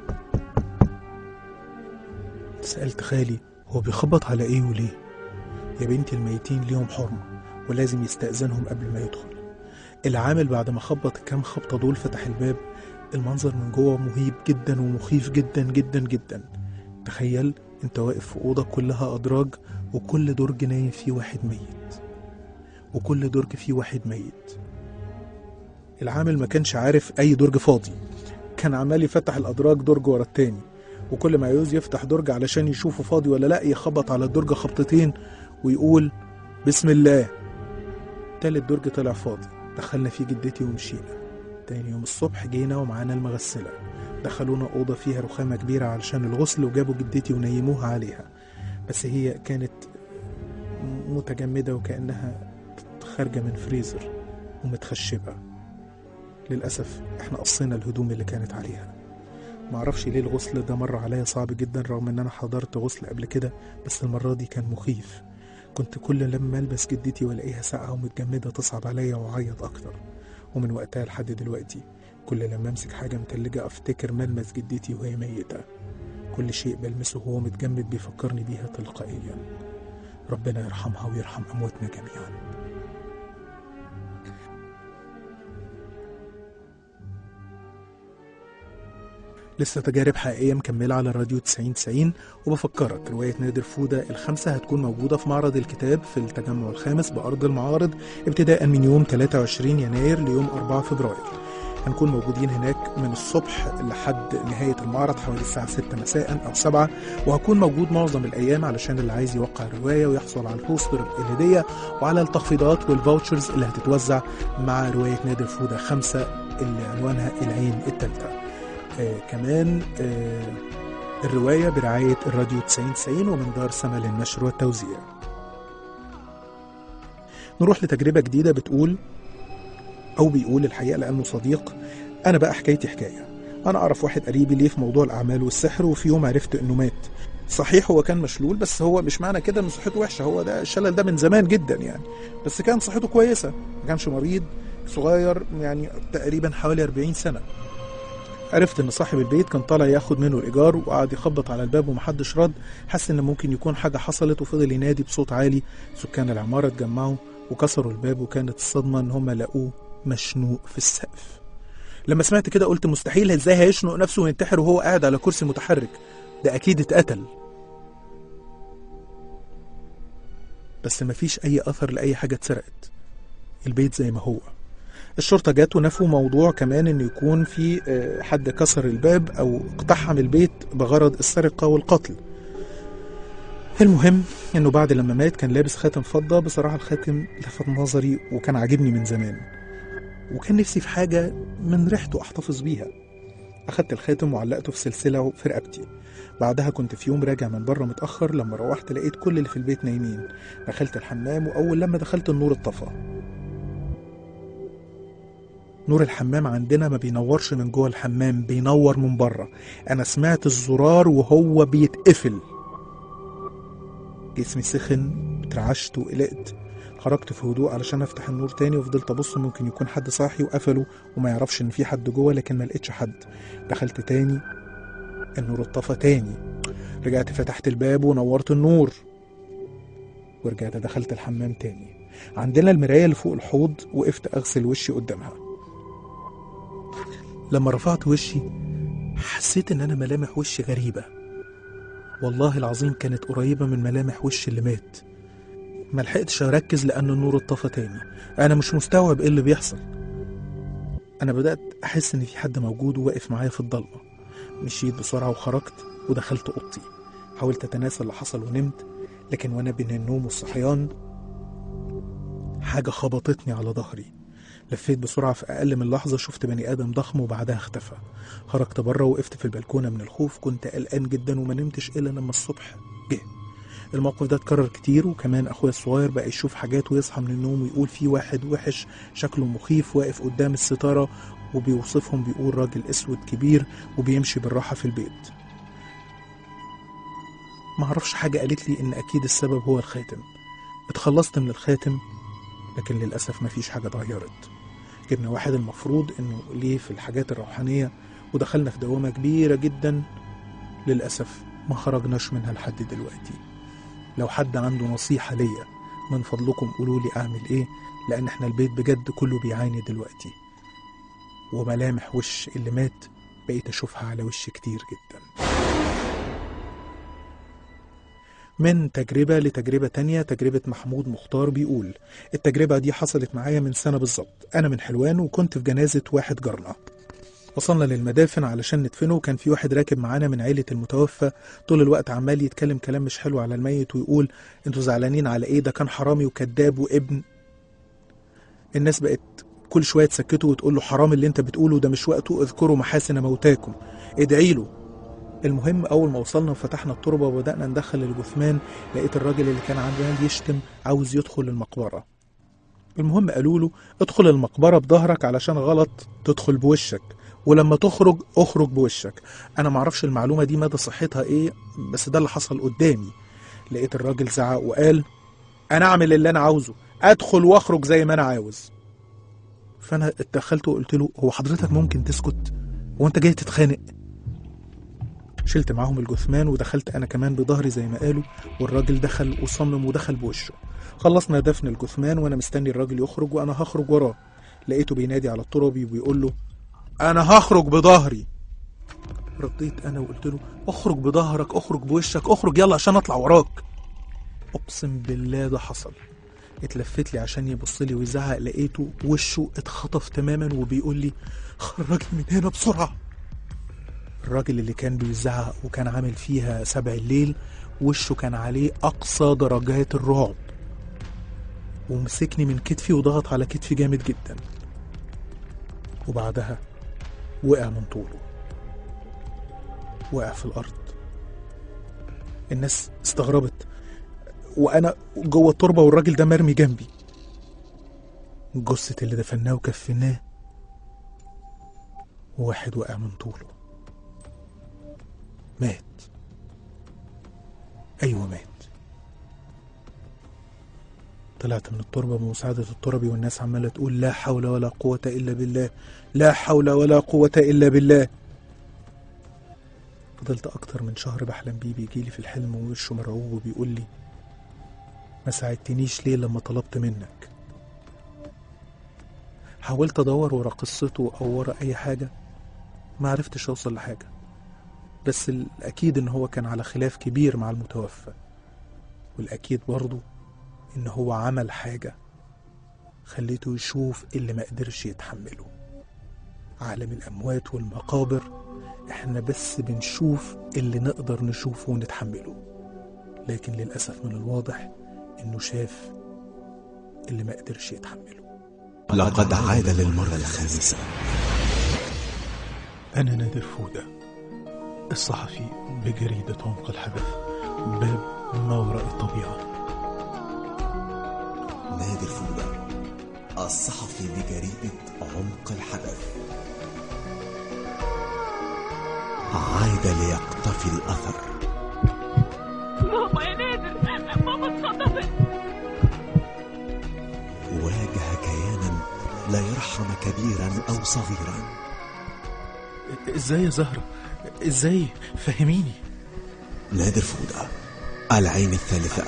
Speaker 2: سألت خالي هو بيخبط على ايه وليه؟ يا بنتي الميتين ليهم حرمة ولازم يستأذنهم قبل ما يدخل. العامل بعد ما خبط كام خبطة دول فتح الباب. المنظر من جوه مهيب جدا ومخيف جدا جدا جدا. تخيل انت واقف في أوضة كلها أدراج، وكل درج نايم فيه واحد ميت، وكل درج فيه واحد ميت. العامل ما كانش عارف أي درج فاضي، كان عمال يفتح الأدراج درج ورا التاني، وكل ما يعوز يفتح درج علشان يشوفه فاضي ولا لا يخبط على الدرج خبطتين ويقول بسم الله. تالت درج طلع فاضي، دخلنا فيه جدتي ومشينا. تاني يوم الصبح جينا ومعانا المغسلة، دخلونا أوضة فيها رخامة كبيرة علشان الغسل، وجابوا جدتي ونيموها عليها، بس هي كانت متجمدة وكأنها خارجة من فريزر ومتخشبة. للأسف احنا قصينا الهدوم اللي كانت عليها. معرفش ليه الغسل ده مر عليا صعب جدا رغم ان انا حضرت غسل قبل كده، بس المرة دي كان مخيف. كنت كل لما البس جدتي والاقيها ساقعة ومتجمدة تصعب عليا واعيط اكتر، ومن وقتها لحد دلوقتي كل لما امسك حاجة متلجة افتكر ملمس جدتي وهي ميتة. كل شيء بلمسه وهو متجمد بيفكرني بيها تلقائيا. ربنا يرحمها ويرحم امواتنا جميعا. لسه تجارب حقيقية مكملة على الراديو 9090، وبفكرك رواية نادر فودة الخمسة هتكون موجودة في معرض الكتاب في التجمع الخامس بأرض المعارض ابتداء من يوم 23 يناير ليوم 4 فبراير. هنكون موجودين هناك من الصبح لحد نهاية المعرض حوالي الساعة 6 مساء أو 7، وهكون موجود معظم الأيام علشان اللي عايز يوقع الرواية ويحصل على البوستر الهدية وعلى التخفيضات والفاوتشرز اللي هتتوزع مع رواية نادر فودة 5 اللي عنوانها العين التالتة. كمان الرواية برعاية الراديو 9090 ومن دار سما للنشر والتوزيع. نروح لتجربة جديدة بيقول الحقيقة لأنه صديق. أنا بقى حكايتي حكاية. أنا أعرف واحد قريبي ليه في موضوع الأعمال والسحر، وفي يوم عرفت إنه مات. صحيح هو كان مشلول، بس هو مش معنى كده إن صحته وحشة، هو ده الشلل ده من زمان جدا يعني، بس كان صحته كويسة، ما كانش مريض، صغير يعني تقريبا حوالي 40 سنة. عرفت ان صاحب البيت كان طالع ياخد منه الايجار، وقعد يخبط على الباب ومحدش رد. حس ان ممكن يكون حاجه حصلت وفضل ينادي بصوت عالي. سكان العماره اتجمعوا وكسروا الباب، وكانت الصدمه ان هم لقوه مشنوق في السقف. لما سمعت كده قلت مستحيل، ازاي هيشنق نفسه وينتحر وهو قاعد على كرسي متحرك؟ ده اكيد اتقتل. بس مفيش اي اثر لاي حاجه اتسرقت، البيت زي ما هو. الشرطة جات ونفوا موضوع كمان ان يكون في حد كسر الباب او اقتحم البيت بغرض السرقة والقتل. المهم انه بعد لما مات كان لابس خاتم فضة. بصراحة الخاتم لفت نظري وكان عاجبني من زمان، وكان نفسي في حاجة من ريحته احتفظ بيها. أخدت الخاتم وعلقته في سلسلة في رقبتي. بعدها كنت في يوم راجع من بره متأخر، لما روحت لقيت كل اللي في البيت نايمين. دخلت الحمام، وأول لما دخلت النور اتطفى. نور الحمام عندنا ما بينورش من جوه الحمام، بينور من بره. أنا سمعت الزرار وهو بيتقفل. جسمي سخن، اترعشت وقلقت. خرجت في هدوء علشان افتح النور تاني، وفضلت ابص ممكن يكون حد صاحي وقفله وما يعرفش ان في حد جوه، لكن ما لقيتش حد. دخلت تاني، النور اتطفى تاني. رجعت فتحت الباب ونورت النور، ورجعت دخلت الحمام تاني. عندنا المراية اللي فوق الحوض، وقفت اغسل وشي قدامها. لما رفعت وشي حسيت ان انا ملامح وشي غريبة، والله العظيم كانت قريبة من ملامح وشي اللي مات. ملحقتش اركز لان النور اتطفى تاني. انا مش مستوعب ايه اللي بيحصل. انا بدأت احس ان في حد موجود وواقف معايا في الضلمة. مشيت بسرعة وخرجت ودخلت اوضتي. حاولت اتناسى اللي حصل ونمت، لكن وانا بين النوم والصحيان حاجة خبطتني على ظهري. لفيت بسرعة، في اقل من لحظة شفت بني ادم ضخم وبعدها اختفى. خرجت بره وقفت في البلكونة من الخوف. كنت قلقان جدا وما نمتش الا لما الصبح جه. الموقف ده اتكرر كتير، وكمان اخويا الصغير بقى يشوف حاجات ويصحى من النوم ويقول في واحد وحش شكله مخيف واقف قدام الستارة، وبيوصفهم بيقول راجل اسود كبير وبيمشي بالراحة في البيت. معرفش، حاجة قالت لي ان اكيد السبب هو الخاتم. اتخلصت من الخاتم، لكن للأسف مفيش حاجة اتغيرت. جبنا واحد المفروض انه ليه في الحاجات الروحانية، ودخلنا في دوامة كبيرة جدا. للأسف ما خرجناش منها لحد دلوقتي. لو حد عنده نصيحة ليا من فضلكم قولوا لي اعمل ايه، لان احنا البيت بجد كله بيعاني دلوقتي، وملامح وش اللي مات بقيت اشوفها على وش كتير جدا. من تجربة لتجربة تانية. تجربة محمود مختار بيقول التجربة دي حصلت معايا من سنة بالظبط. انا من حلوان وكنت في جنازة واحد جارنا. وصلنا للمدافن علشان ندفنه، وكان في واحد راكب معانا من عيلة المتوفى. طول الوقت عمال يتكلم كلام مش حلو على الميت، ويقول انتوا زعلانين على ايه، ده كان حرامي وكذاب وابن. الناس بقت كل شوية تسكته وتقول له حرام اللي انت بتقوله ده، مش وقته، اذكروا محاسن موتاكم، ادعي له. المهم اول ما وصلنا وفتحنا التربة وبدأنا ندخل الجثمان، لقيت الراجل اللي كان عندنا يشتم عاوز يدخل المقبرة. المهم قالوا له ادخل المقبرة بظهرك علشان غلط تدخل بوشك، ولما تخرج اخرج بوشك. انا معرفش المعلومة دي مدى صحتها ايه، بس ده اللي حصل قدامي. لقيت الراجل زعق وقال انا اعمل اللي انا عاوزه، ادخل واخرج زي ما انا عاوز. فانا اتدخلت وقلت له هو حضرتك ممكن تسكت، هو انت جاي تتخانق؟ شلت معاهم الجثمان ودخلت انا كمان بظهري زي ما قالوا، والراجل دخل وصمم ودخل بوشه. خلصنا دفن الجثمان وانا مستني الراجل يخرج وانا هخرج وراه. لقيته بينادي على الترابي وبيقول له انا هخرج بظهري. رديت انا وقلت له اخرج بظهرك، اخرج بوشك، اخرج يلا عشان اطلع وراك. اقسم بالله ده حصل. اتلفت لي عشان يبص لي ويزعق، لقيته وشه اتخطف تماما وبيقول لي خرجني من هنا بسرعة. الراجل اللي كان بيزعق وكان عامل فيها 7 الليل وشه كان عليه أقصى درجات الرعب، ومسكني من كتفي وضغط على كتفي جامد جدا، وبعدها وقع من طوله، وقع في الأرض. الناس استغربت وأنا جوه التربة والراجل ده مرمي جنبي. جثة اللي دفناه وكفناه، وواحد وقع من طوله مات. أيوة مات. طلعت من التربة بمساعدة التربي، والناس عمالة تقول لا حول ولا قوة إلا بالله، لا حول ولا قوة إلا بالله. فضلت أكتر من شهر بحلم بيه، بيجيلي في الحلم ووشه مرعوب وبيقول لي ما ساعدتنيش ليه لما طلبت منك. حاولت أدور ورا قصته أو ورا أي حاجة، ما عرفتش أوصل لحاجة، بس الأكيد إن هو كان على خلاف كبير مع المتوفى، والأكيد برضو إن هو عمل حاجة خليته يشوف اللي ما قدرش يتحمله. عالم الأموات والمقابر إحنا بس بنشوف اللي نقدر نشوفه ونتحمله، لكن للأسف من الواضح إنه شاف اللي ما قدرش يتحمله.
Speaker 1: لقد عاد للمرة الخامسة.
Speaker 2: أنا نادر فودة، الصحفي بجريدة عمق الحدث، باب ما وراء الطبيعة.
Speaker 3: نادر فودة، الصحفي بجريدة عمق الحدث، عاد ليقتفي الأثر.
Speaker 4: ماما يا نادر، ماما اتخطفت.
Speaker 3: واجه كيانا لا يرحم كبيرا أو صغيرا.
Speaker 2: إزاي يا زهرة؟ إزاي؟ فهميني.
Speaker 3: نادر فودة، العين الثالثة.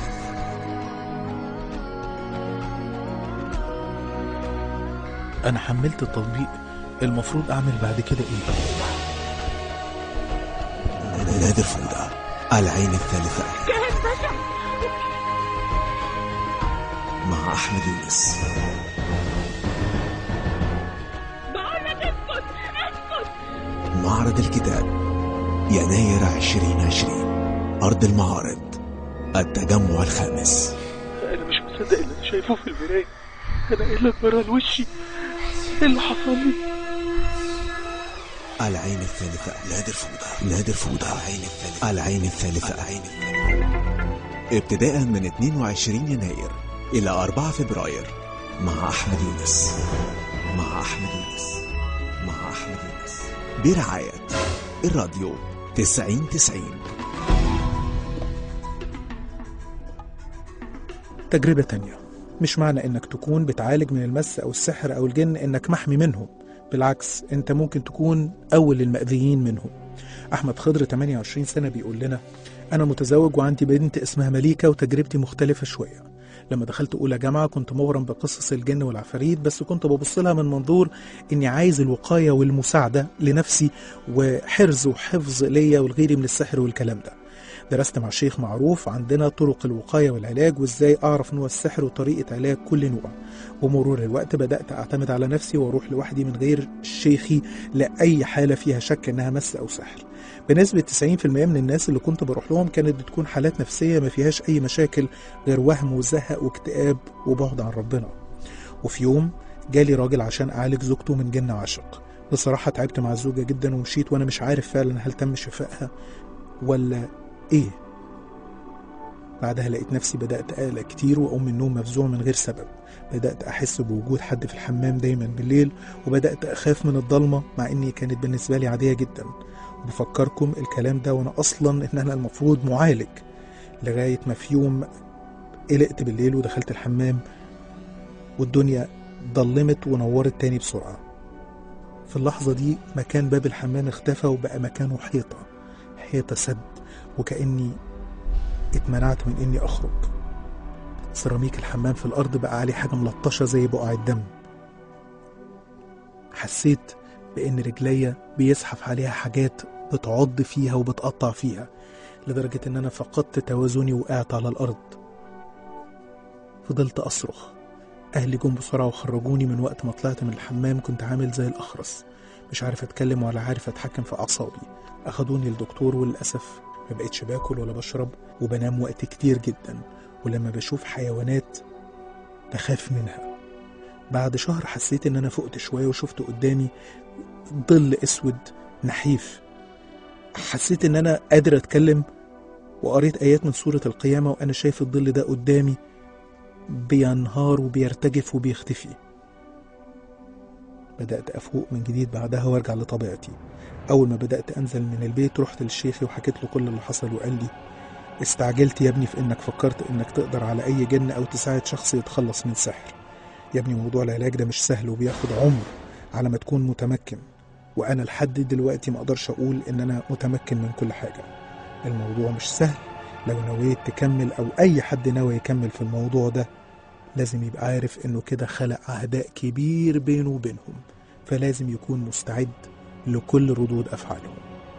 Speaker 2: أنا حملت التطبيق، المفروض أعمل بعد كده إيه؟
Speaker 3: نادر فودة، العين الثالثة،
Speaker 4: كائن بشع
Speaker 3: مع أحمد يونس.
Speaker 4: بقول لك اسكت اسكت.
Speaker 3: معرض الكتاب يناير 2020، أرض المعارض، التجمع الخامس.
Speaker 2: أنا مش مصدق اللي أنا شايفه في المراية. أنا إيه اللي اتبرى لوشي؟ إيه اللي حصل لي؟
Speaker 3: العين الثالثة. نادر فودة، نادر فودة، العين الثالثة، العين الثالثة، العين الثالثة. ابتداء من 22 يناير إلى 4 فبراير، مع أحمد يونس، مع أحمد يونس، مع أحمد يونس، برعاية الراديو 90-90.
Speaker 2: تجربة تانية. مش معنى انك تكون بتعالج من المس او السحر او الجن انك محمي منهم، بالعكس انت ممكن تكون اول المأذيين منهم. احمد خضر 28 سنة بيقول لنا: انا متزوج وعندي بنت اسمها مليكة، وتجربتي مختلفة شوية. لما دخلت اولى جامعة كنت مغرم بقصص الجن والعفاريت، بس كنت ببص لها من منظور اني عايز الوقاية والمساعدة لنفسي وحرز وحفظ ليا والغيري من السحر والكلام ده. درست مع شيخ معروف عندنا طرق الوقاية والعلاج وازاي اعرف نوع السحر وطريقة علاج كل نوع. ومرور الوقت بدأت اعتمد على نفسي واروح لوحدي من غير شيخي لأي حالة فيها شك انها مس او سحر. بنسبة 90% من الناس اللي كنت بروح لهم كانت بتكون حالات نفسية ما فيهاش اي مشاكل غير وهم وزهق واكتئاب وبعد عن ربنا. وفي يوم جالي راجل عشان اعالج زوجته من جن عاشق. بصراحة تعبت مع الزوجة جدا ومشيت وانا مش عارف فعلا هل تم شفائها ولا ايه. بعدها لقيت نفسي بدأت أقلق كتير وأقوم من النوم مفزوع من غير سبب. بدأت أحس بوجود حد في الحمام دايما بالليل، وبدأت أخاف من الضلمة مع إني كانت بالنسبة لي عادية جدا. وبفكركم الكلام ده وأنا أصلا إن أنا المفروض معالج، لغاية ما في يوم قلقت بالليل ودخلت الحمام والدنيا ضلمت ونورت تاني بسرعة. في اللحظة دي مكان باب الحمام اختفى وبقى مكانه حيطة سد، وكأني اتمنعت من اني اخرج. سيراميك الحمام في الارض بقى عليه حاجة ملطشة زي بقع الدم. حسيت بان رجليا بيزحف عليها حاجات بتعض فيها وبتقطع فيها، لدرجة ان انا فقدت توازني وقعت على الارض. فضلت اصرخ. اهلي جم بسرعة وخرجوني. من وقت ما طلعت من الحمام كنت عامل زي الاخرس، مش عارف اتكلم ولا عارف اتحكم في اعصابي. اخدوني للدكتور وللاسف ما بقيتش باكل ولا بشرب وبنام وقت كتير جدا، ولما بشوف حيوانات بخاف منها. بعد شهر حسيت ان انا فقت شوية وشفت قدامي ظل اسود نحيف. حسيت ان انا قادر اتكلم وقريت ايات من سورة القيامة وانا شايف الظل ده قدامي بينهار وبيرتجف وبيختفي. بدأت أفوق من جديد بعدها وارجع لطبيعتي. أول ما بدأت أنزل من البيت رحت للشيخ وحكيت له كل اللي حصل، وقال لي: استعجلت يا ابني في إنك فكرت إنك تقدر على أي جن أو تساعد شخص يتخلص من سحر. يا ابني موضوع العلاج ده مش سهل وبياخد عمر على ما تكون متمكن، وأنا لحد دلوقتي ما أقدرش أقول إن أنا متمكن من كل حاجة. الموضوع مش سهل. لو نويت تكمل أو أي حد ناوي يكمل في الموضوع ده لازم يبقى عارف إنه كده خلق عداء كبير بينه وبينهم، فلازم يكون مستعد لكل ردود أفعالهم.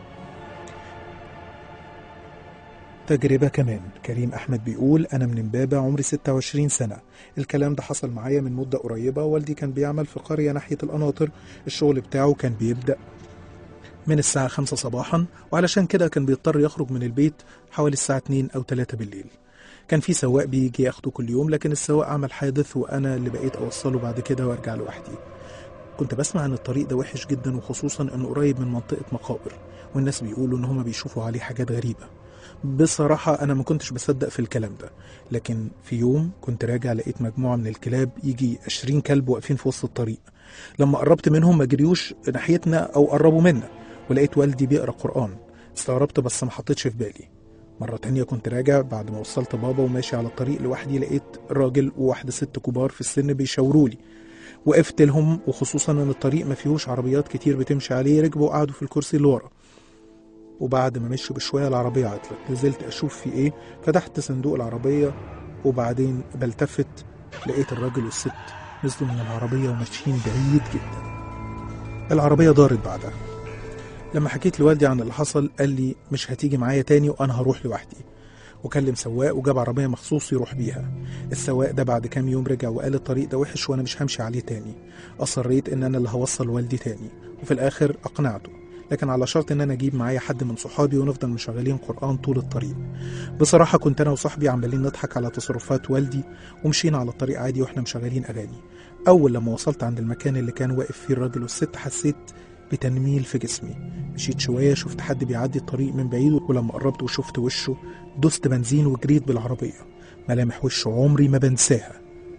Speaker 2: تجربة كمان. كريم أحمد بيقول: أنا من إمبابة، عمري 26 سنة. الكلام ده حصل معايا من مدة قريبة. والدي كان بيعمل في قرية ناحية القناطر. الشغل بتاعه كان بيبدأ من الساعة 5 صباحا، وعلشان كده كان بيضطر يخرج من البيت حوالي الساعة 2 أو 3 بالليل. كان في سواق بيجي ياخده كل يوم، لكن السواق عمل حادث وأنا اللي بقيت أوصله بعد كده وارجع لوحدي. كنت بسمع ان الطريق ده وحش جدا، وخصوصا انه قريب من منطقة مقابر، والناس بيقولوا ان هما بيشوفوا عليه حاجات غريبة. بصراحة انا ما كنتش بصدق في الكلام ده، لكن في يوم كنت راجع لقيت مجموعة من الكلاب، يجي 20 كلب واقفين في وسط الطريق. لما قربت منهم ما جريوش ناحيتنا او قربوا منا، ولقيت والدي بيقرأ قرآن. استغربت بس ما حطيتش في بالي. مرة تانية كنت راجع بعد ما وصلت بابا وماشي على الطريق لوحدي، لقيت راجل وواحدة ست كبار في السن بيشاورولي. وقفت لهم، وخصوصا ان الطريق ما فيهوش عربيات كتير بتمشي عليه، ركبوا وقعدوا في الكرسي اللي ورا. وبعد ما مشوا بشوية العربية عطلت، نزلت اشوف في ايه، فتحت صندوق العربية وبعدين بلتفت لقيت الراجل والست نزلوا من العربية وماشيين بعيد جدا. العربية دارت بعدها. لما حكيت لوالدي عن اللي حصل قال لي مش هتيجي معايا تاني وانا هروح لوحدي، وكلم سواق وجاب عربية مخصوص يروح بيها. السواق ده بعد كام يوم رجع وقال الطريق ده وحش وانا مش همشي عليه تاني. اصريت ان انا اللي هوصل والدي تاني، وفي الاخر اقنعته، لكن على شرط ان انا اجيب معايا حد من صحابي ونفضل مشغلين قرآن طول الطريق. بصراحة كنت انا وصاحبي عمالين نضحك على تصرفات والدي، ومشينا على الطريق عادي واحنا مشغلين اغاني. اول لما وصلت عند المكان اللي كان واقف فيه الراجل والست حسيت بتنميل في جسمي. مشيت شوية شفت حد بيعدي الطريق من بعيد، ولما قربت وشفت وشه دوست بنزين وجريت بالعربية. ملامح وشه عمري ما بنساها،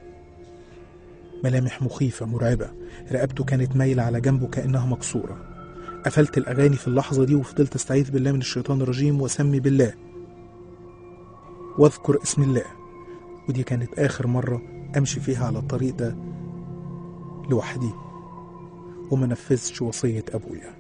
Speaker 2: ملامح مخيفة مرعبة. رقبته كانت مايلة على جنبه كأنها مكسورة. قفلت الأغاني في اللحظة دي وفضلت استعيذ بالله من الشيطان الرجيم وسمي بالله واذكر اسم الله. ودي كانت آخر مرة أمشي فيها على الطريق ده لوحدي، وما نفذش وصية أبويا.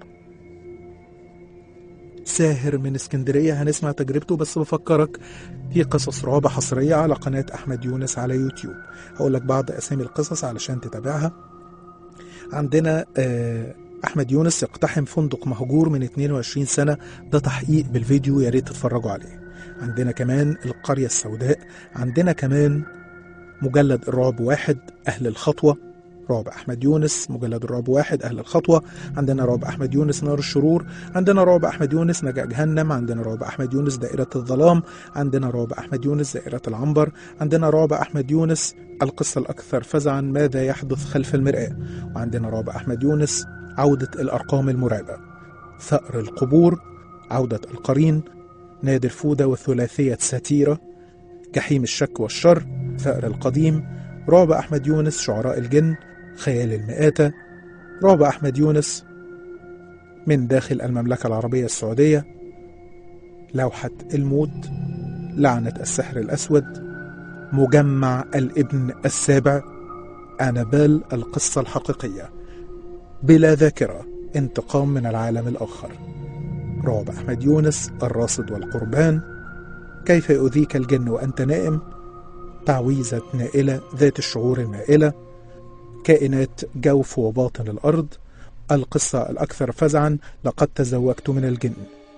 Speaker 2: ساهر من اسكندرية هنسمع تجربته، بس بفكرك في قصص رعب حصرية على قناة أحمد يونس على يوتيوب. هقول لك بعض أسامي القصص علشان تتابعها. عندنا أحمد يونس يقتحم فندق مهجور من 22 سنة، ده تحقيق بالفيديو، يا ريت تتفرجوا عليه. عندنا كمان القرية السوداء. عندنا كمان مجلد الرعب 1 أهل الخطوة، رعب أحمد يونس مجلد الرعب 1 أهل الخطوة. عندنا رعب أحمد يونس نار الشرور. عندنا رعب أحمد يونس نجا جهنم. عندنا رعب أحمد يونس دائرة الظلام. عندنا رعب أحمد يونس دائرة العنبر. عندنا رعب أحمد يونس القصة الأكثر فزعا ماذا يحدث خلف المرآة. وعندنا رعب أحمد يونس عودة الأرقام المرعبة، ثأر القبور، عودة القرين، نادر فودة وثلاثية ساتيرة، جحيم الشك والشر، ثأر القديم، رعب أحمد يونس شعراء الجن، خيال المآتة، رعب أحمد يونس من داخل المملكة العربية السعودية، لوحة الموت، لعنة السحر الأسود، مجمع الابن السابع، أنابيل القصة الحقيقية، بلا ذاكرة، انتقام من العالم الآخر، رعب أحمد يونس الراصد والقربان، كيف يؤذيك الجن وأنت نائم، تعويذة نائلة ذات الشعور المائلة، كائنات جوف وباطن الأرض، القصة الأكثر فزعا لقد تزوجت من الجن.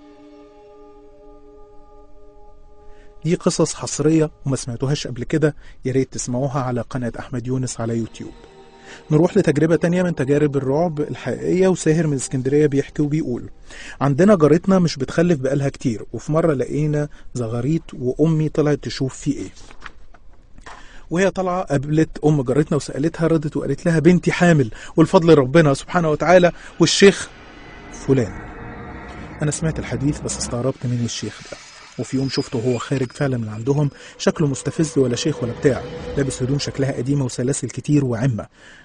Speaker 2: دي قصص حصرية وما سمعتوهاش قبل كده، ياريت تسمعوها على قناة أحمد يونس على يوتيوب. نروح لتجربة تانية من تجارب الرعب الحقيقية، وساهر من اسكندرية بيحكي وبيقول: عندنا جارتنا مش بتخلف بقالها كتير، وفي مرة لقينا زغاريت وأمي طلعت تشوف فيه ايه. وهي طالعة قابلت أم جارتنا وسألتها، ردت وقالت لها بنتي حامل والفضل ربنا سبحانه وتعالى والشيخ فلان. أنا سمعت الحديث بس استغربت من الشيخ ده، وفي يوم شفته هو خارج فعلا من عندهم، شكله مستفز ولا شيخ ولا بتاع، لابس هدوم شكلها قديمة وسلاسل كتير وعمة،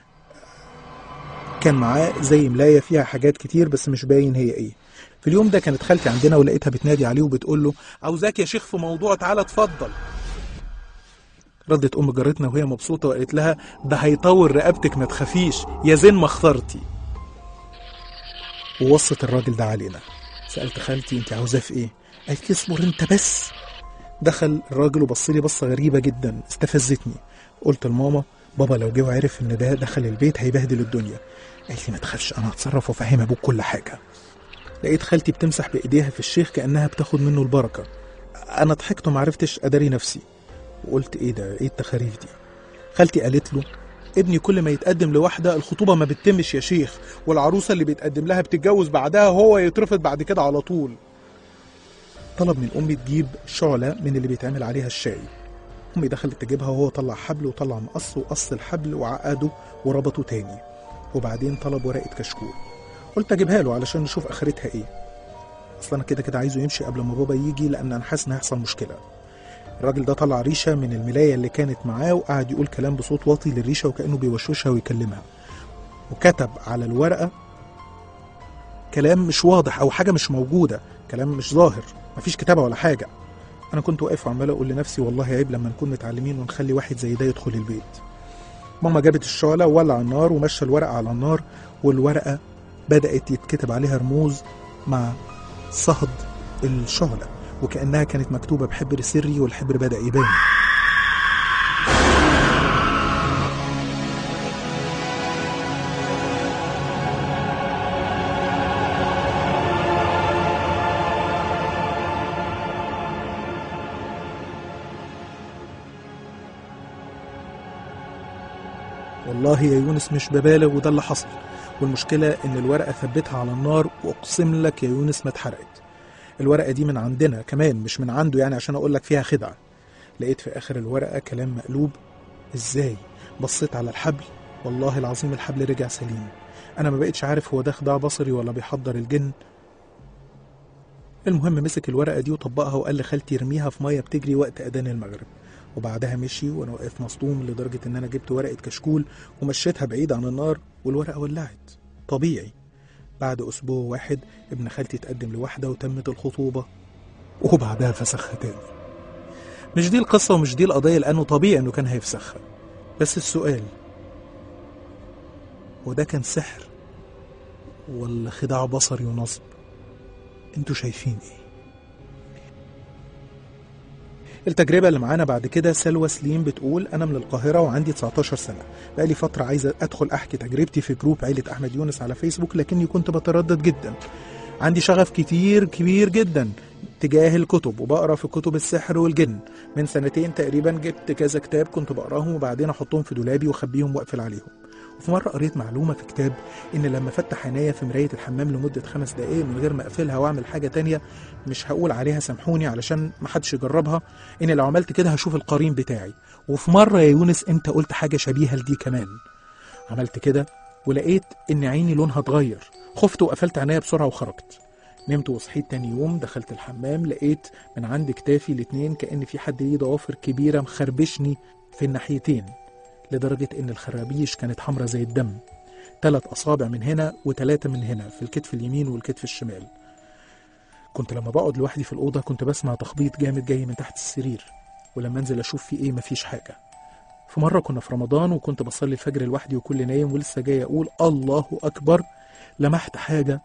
Speaker 2: كان معاه زي ملاية فيها حاجات كتير بس مش باين هي ايه. في اليوم ده كانت خالتي عندنا ولقيتها بتنادي عليه وبتقول له عاوزاك يا شيخ في موضوع، تعالى اتفضل. ردت أم جارتنا وهي مبسوطة وقالت لها ده هيطور رقبتك ما تخافيش يا زين ما اخترتي. ووصت الراجل ده علينا. سألت خالتي انت عاوزاه في ايه؟ قالت لي اصبر انت بس. دخل الراجل وبصلي بصة غريبة جدا استفزتني. قلت لماما بابا لو جه وعرف ان ده دخل البيت هيبهدل الدنيا. قالت لي ما تخافش انا هتصرف وافهم ابوك كل حاجة. لقيت خالتي بتمسح بايديها في الشيخ كأنها بتاخد منه البركة. انا ضحكت ومعرفتش اداري نفسي وقلت ايه ده، ايه التخاريف دي؟ خالتي قالت له ابني كل ما يتقدم لواحدة الخطوبة ما بتتمش يا شيخ، والعروسة اللي بيتقدم لها بتتجوز بعدها وهو يترفض بعد كده على طول. طلب من أمي تجيب شعلة من اللي بيتعمل عليها الشاي. أمي دخلت تجيبها وهو طلع حبل وطلع مقص وقص الحبل وعقده وربطه تاني. وبعدين طلب ورقة كشكول. قلت اجيبها له علشان نشوف اخرتها ايه، اصلا انا كده عايزه يمشي قبل ما بابا يجي، لان انا حاسس ان هيحصل مشكله. الراجل ده طلع ريشه من الملايه اللي كانت معاه وقعد يقول كلام بصوت واطي للريشه وكانه بيوشوشها ويكلمها، وكتب على الورقه كلام مش واضح او حاجه مش موجوده، كلام مش ظاهر، مفيش كتابه ولا حاجه. انا كنت واقف وعمال اقول لنفسي والله عيب لما نكون متعلمين ونخلي واحد زي ده يدخل البيت. ماما جابت الشعله وولع النار ومشى الورقه على النار، والورقه بدات يتكتب عليها رموز مع صهد الشعله، وكانها كانت مكتوبه بحبر سري، والحبر بدا يبان. والله يا يونس مش ببالغ، وده اللي حصل. والمشكلة ان الورقة ثبتها على النار، واقسم لك يا يونس ما اتحرقت. الورقة دي من عندنا كمان، مش من عنده يعني عشان اقول لك فيها خدعة. لقيت في اخر الورقة كلام مقلوب. ازاي؟ بصيت على الحبل، والله العظيم الحبل رجع سليم. انا ما بقتش عارف هو ده خداع بصري ولا بيحضر الجن. المهم مسك الورقة دي وطبقها وقال لخالتي ارميها في مية بتجري وقت اذان المغرب. وبعدها مشي وانا واقف مصدوم لدرجة ان انا جبت ورقة كشكول ومشيتها بعيد عن النار، والورقة ولعت. طبيعي. بعد اسبوع واحد ابن خالتي اتقدم لواحدة وتمت الخطوبة، وبعدها فسخها تاني. مش دي القصة ومش دي القضية، لانه طبيعي انه كان هيفسخها. بس السؤال، وده كان سحر ولا خداع بصري ونصب؟ انتوا شايفين ايه؟ التجربة اللي معانا بعد كده سلوى سليم بتقول أنا من القاهرة وعندي 19 سنة، بقالي فترة عايزة أدخل أحكي تجربتي في جروب عيلة أحمد يونس على فيسبوك، لكني كنت بتردد جدا. عندي شغف كبير جدا تجاه الكتب، وبقرأ في كتب السحر والجن. من سنتين تقريبا جبت كذا كتاب كنت بقراهم، وبعدين أحطهم في دولابي وأخبيهم وأقفل عليهم. وفي مرة قريت معلومة في كتاب إن لما فتح عينيا في مراية الحمام لمدة 5 دقايق من غير ما أقفلها وأعمل حاجة تانية مش هقول عليها سامحوني علشان محدش يجربها، إن لو عملت كده هشوف القرين بتاعي. وفي مرة يا يونس أنت قلت حاجة شبيهة لدي كمان. عملت كده ولقيت إن عيني لونها اتغير، خفت وقفلت عينيا بسرعة وخرجت. نمت وصحيت تاني يوم، دخلت الحمام لقيت من عند كتافي الاتنين كأن في حد ليه ضوافر كبيرة مخربشني في الناحيتين، لدرجة إن الخرابيش كانت حمرة زي الدم. 3 أصابع من هنا و3 من هنا في الكتف اليمين والكتف الشمال. كنت لما بقعد لوحدي في الأوضة كنت بسمع تخبيط جامد جاي من تحت السرير، ولما انزل أشوف في إيه مفيش حاجة. في مرة كنا في رمضان وكنت بصلي الفجر لوحدي وكل نايم، ولسه جاي أقول الله أكبر، لمحت حاجة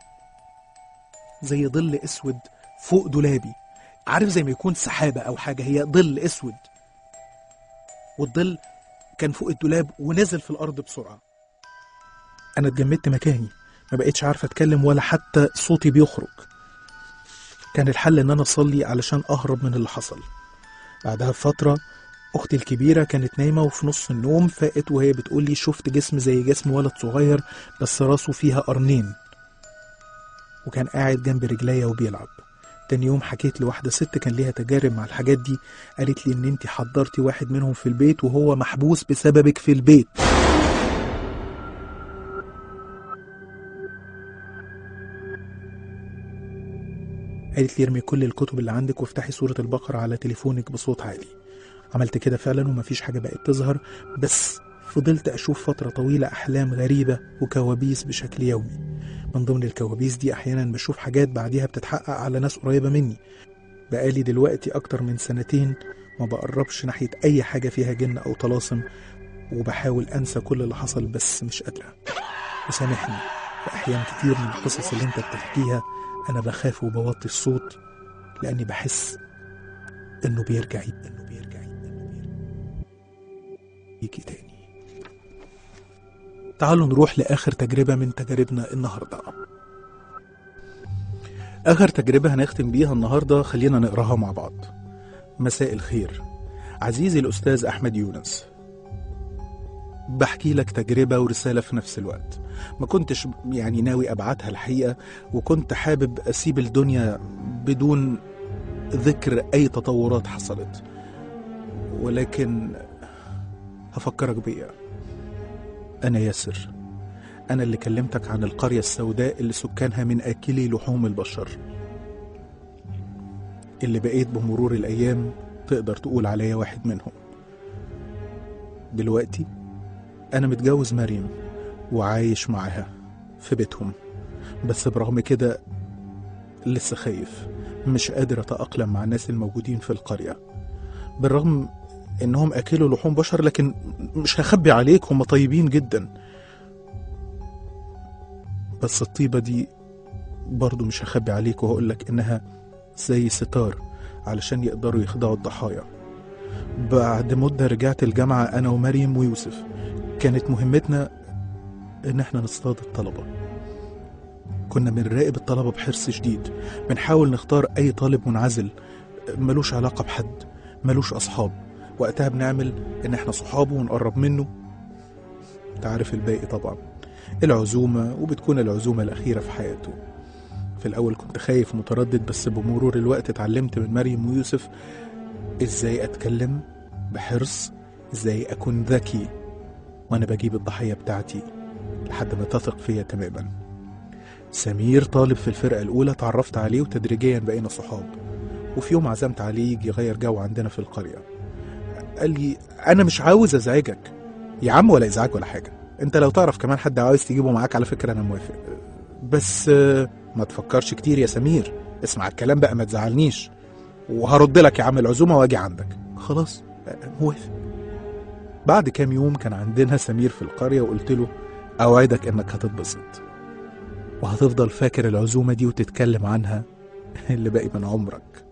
Speaker 2: زي ظل أسود فوق دولابي، عارف زي ما يكون سحابة أو حاجة، هي ظل أسود، والظل كان فوق الدولاب ونزل في الأرض بسرعة. أنا اتجمدت مكاني، ما بقيتش عارفة أتكلم ولا حتى صوتي بيخرج. كان الحل إن أنا أصلي علشان أهرب من اللي حصل. بعدها بفترة أختي الكبيرة كانت نايمة وفي نص النوم فاقت وهي بتقولي شفت جسم زي جسم ولد صغير بس راسه فيها قرنين، وكان قاعد جنب رجليا وبيلعب. تاني يوم حكيت لواحدة ست كان ليها تجارب مع الحاجات دي، قالت لي إن أنتي حضرتي واحد منهم في البيت وهو محبوس بسببك في البيت. قالت لي ارمي كل الكتب اللي عندك وافتحي سورة البقرة على تليفونك بصوت عالي. عملت كده فعلا ومفيش حاجة بقت تظهر، بس فضلت أشوف فترة طويلة أحلام غريبة وكوابيس بشكل يومي. من ضمن الكوابيس دي أحيانا بشوف حاجات بعديها بتتحقق على ناس قريبة مني. بقالي دلوقتي أكتر من 2 ما بقربش ناحية أي حاجة فيها جن أو طلاسم، وبحاول أنسى كل اللي حصل بس مش قادرة. وسامحني، في أحيان كتير من القصص اللي أنت بتحكيها أنا بخاف وبوطي الصوت، لأني بحس إنه بيرجع يجي تاني. تعالوا نروح لآخر تجربة من تجاربنا النهاردة. آخر تجربة هنختم بيها النهاردة خلينا نقراها مع بعض. مساء الخير عزيزي الأستاذ أحمد يونس، بحكي لك تجربة ورسالة في نفس الوقت. ما كنتش ناوي أبعتها الحقيقة، وكنت حابب أسيب الدنيا بدون ذكر أي تطورات حصلت، ولكن هفكرك بيها. أنا ياسر، أنا اللي كلمتك عن القرية السوداء اللي سكانها من آكلي لحوم البشر، اللي بقيت بمرور الأيام تقدر تقول عليا واحد منهم. دلوقتي أنا متجوز مريم وعايش معاها في بيتهم، بس برغم كده لسه خايف، مش قادر أتأقلم مع الناس الموجودين في القرية. بالرغم إنهم أكلوا لحوم بشر، لكن مش هخبي عليك هم طيبين جدا، بس الطيبة دي برضو مش هخبي عليك وهقولك إنها زي ستار علشان يقدروا يخدعوا الضحايا. بعد مدة رجعت الجامعة أنا ومريم ويوسف، كانت مهمتنا إن احنا نصطاد الطلبة. كنا بنراقب الطلبة بحرص شديد، بنحاول نختار أي طالب منعزل ملوش علاقة بحد، ملوش أصحاب. وقتها بنعمل إن احنا صحابه ونقرب منه. تعرف الباقي طبعا، العزومة، وبتكون العزومة الأخيرة في حياته. في الأول كنت خايف ومتردد، بس بمرور الوقت اتعلمت من مريم ويوسف إزاي أتكلم بحرص، إزاي أكون ذكي وأنا بجيب الضحية بتاعتي لحد ما تثق فيا تماما. سمير طالب في الفرقة الأولى، تعرفت عليه وتدريجيا بقينا صحاب. وفي يوم عزمت عليه يجي يغير جو عندنا في القرية. قال لي أنا مش عاوز أزعجك. يا عم ولا إزعاج ولا حاجة، أنت لو تعرف كمان حد عاوز تجيبه معاك على فكرة أنا موافق، بس ما تفكرش كتير يا سمير، اسمع الكلام بقى ما تزعلنيش، وهرد لك يا عم العزومة واجي عندك. خلاص موافق. بعد كام يوم كان عندنا سمير في القرية، وقلت له أوعدك إنك هتتبسط وهتفضل فاكر العزومة دي وتتكلم عنها اللي باقي من عمرك.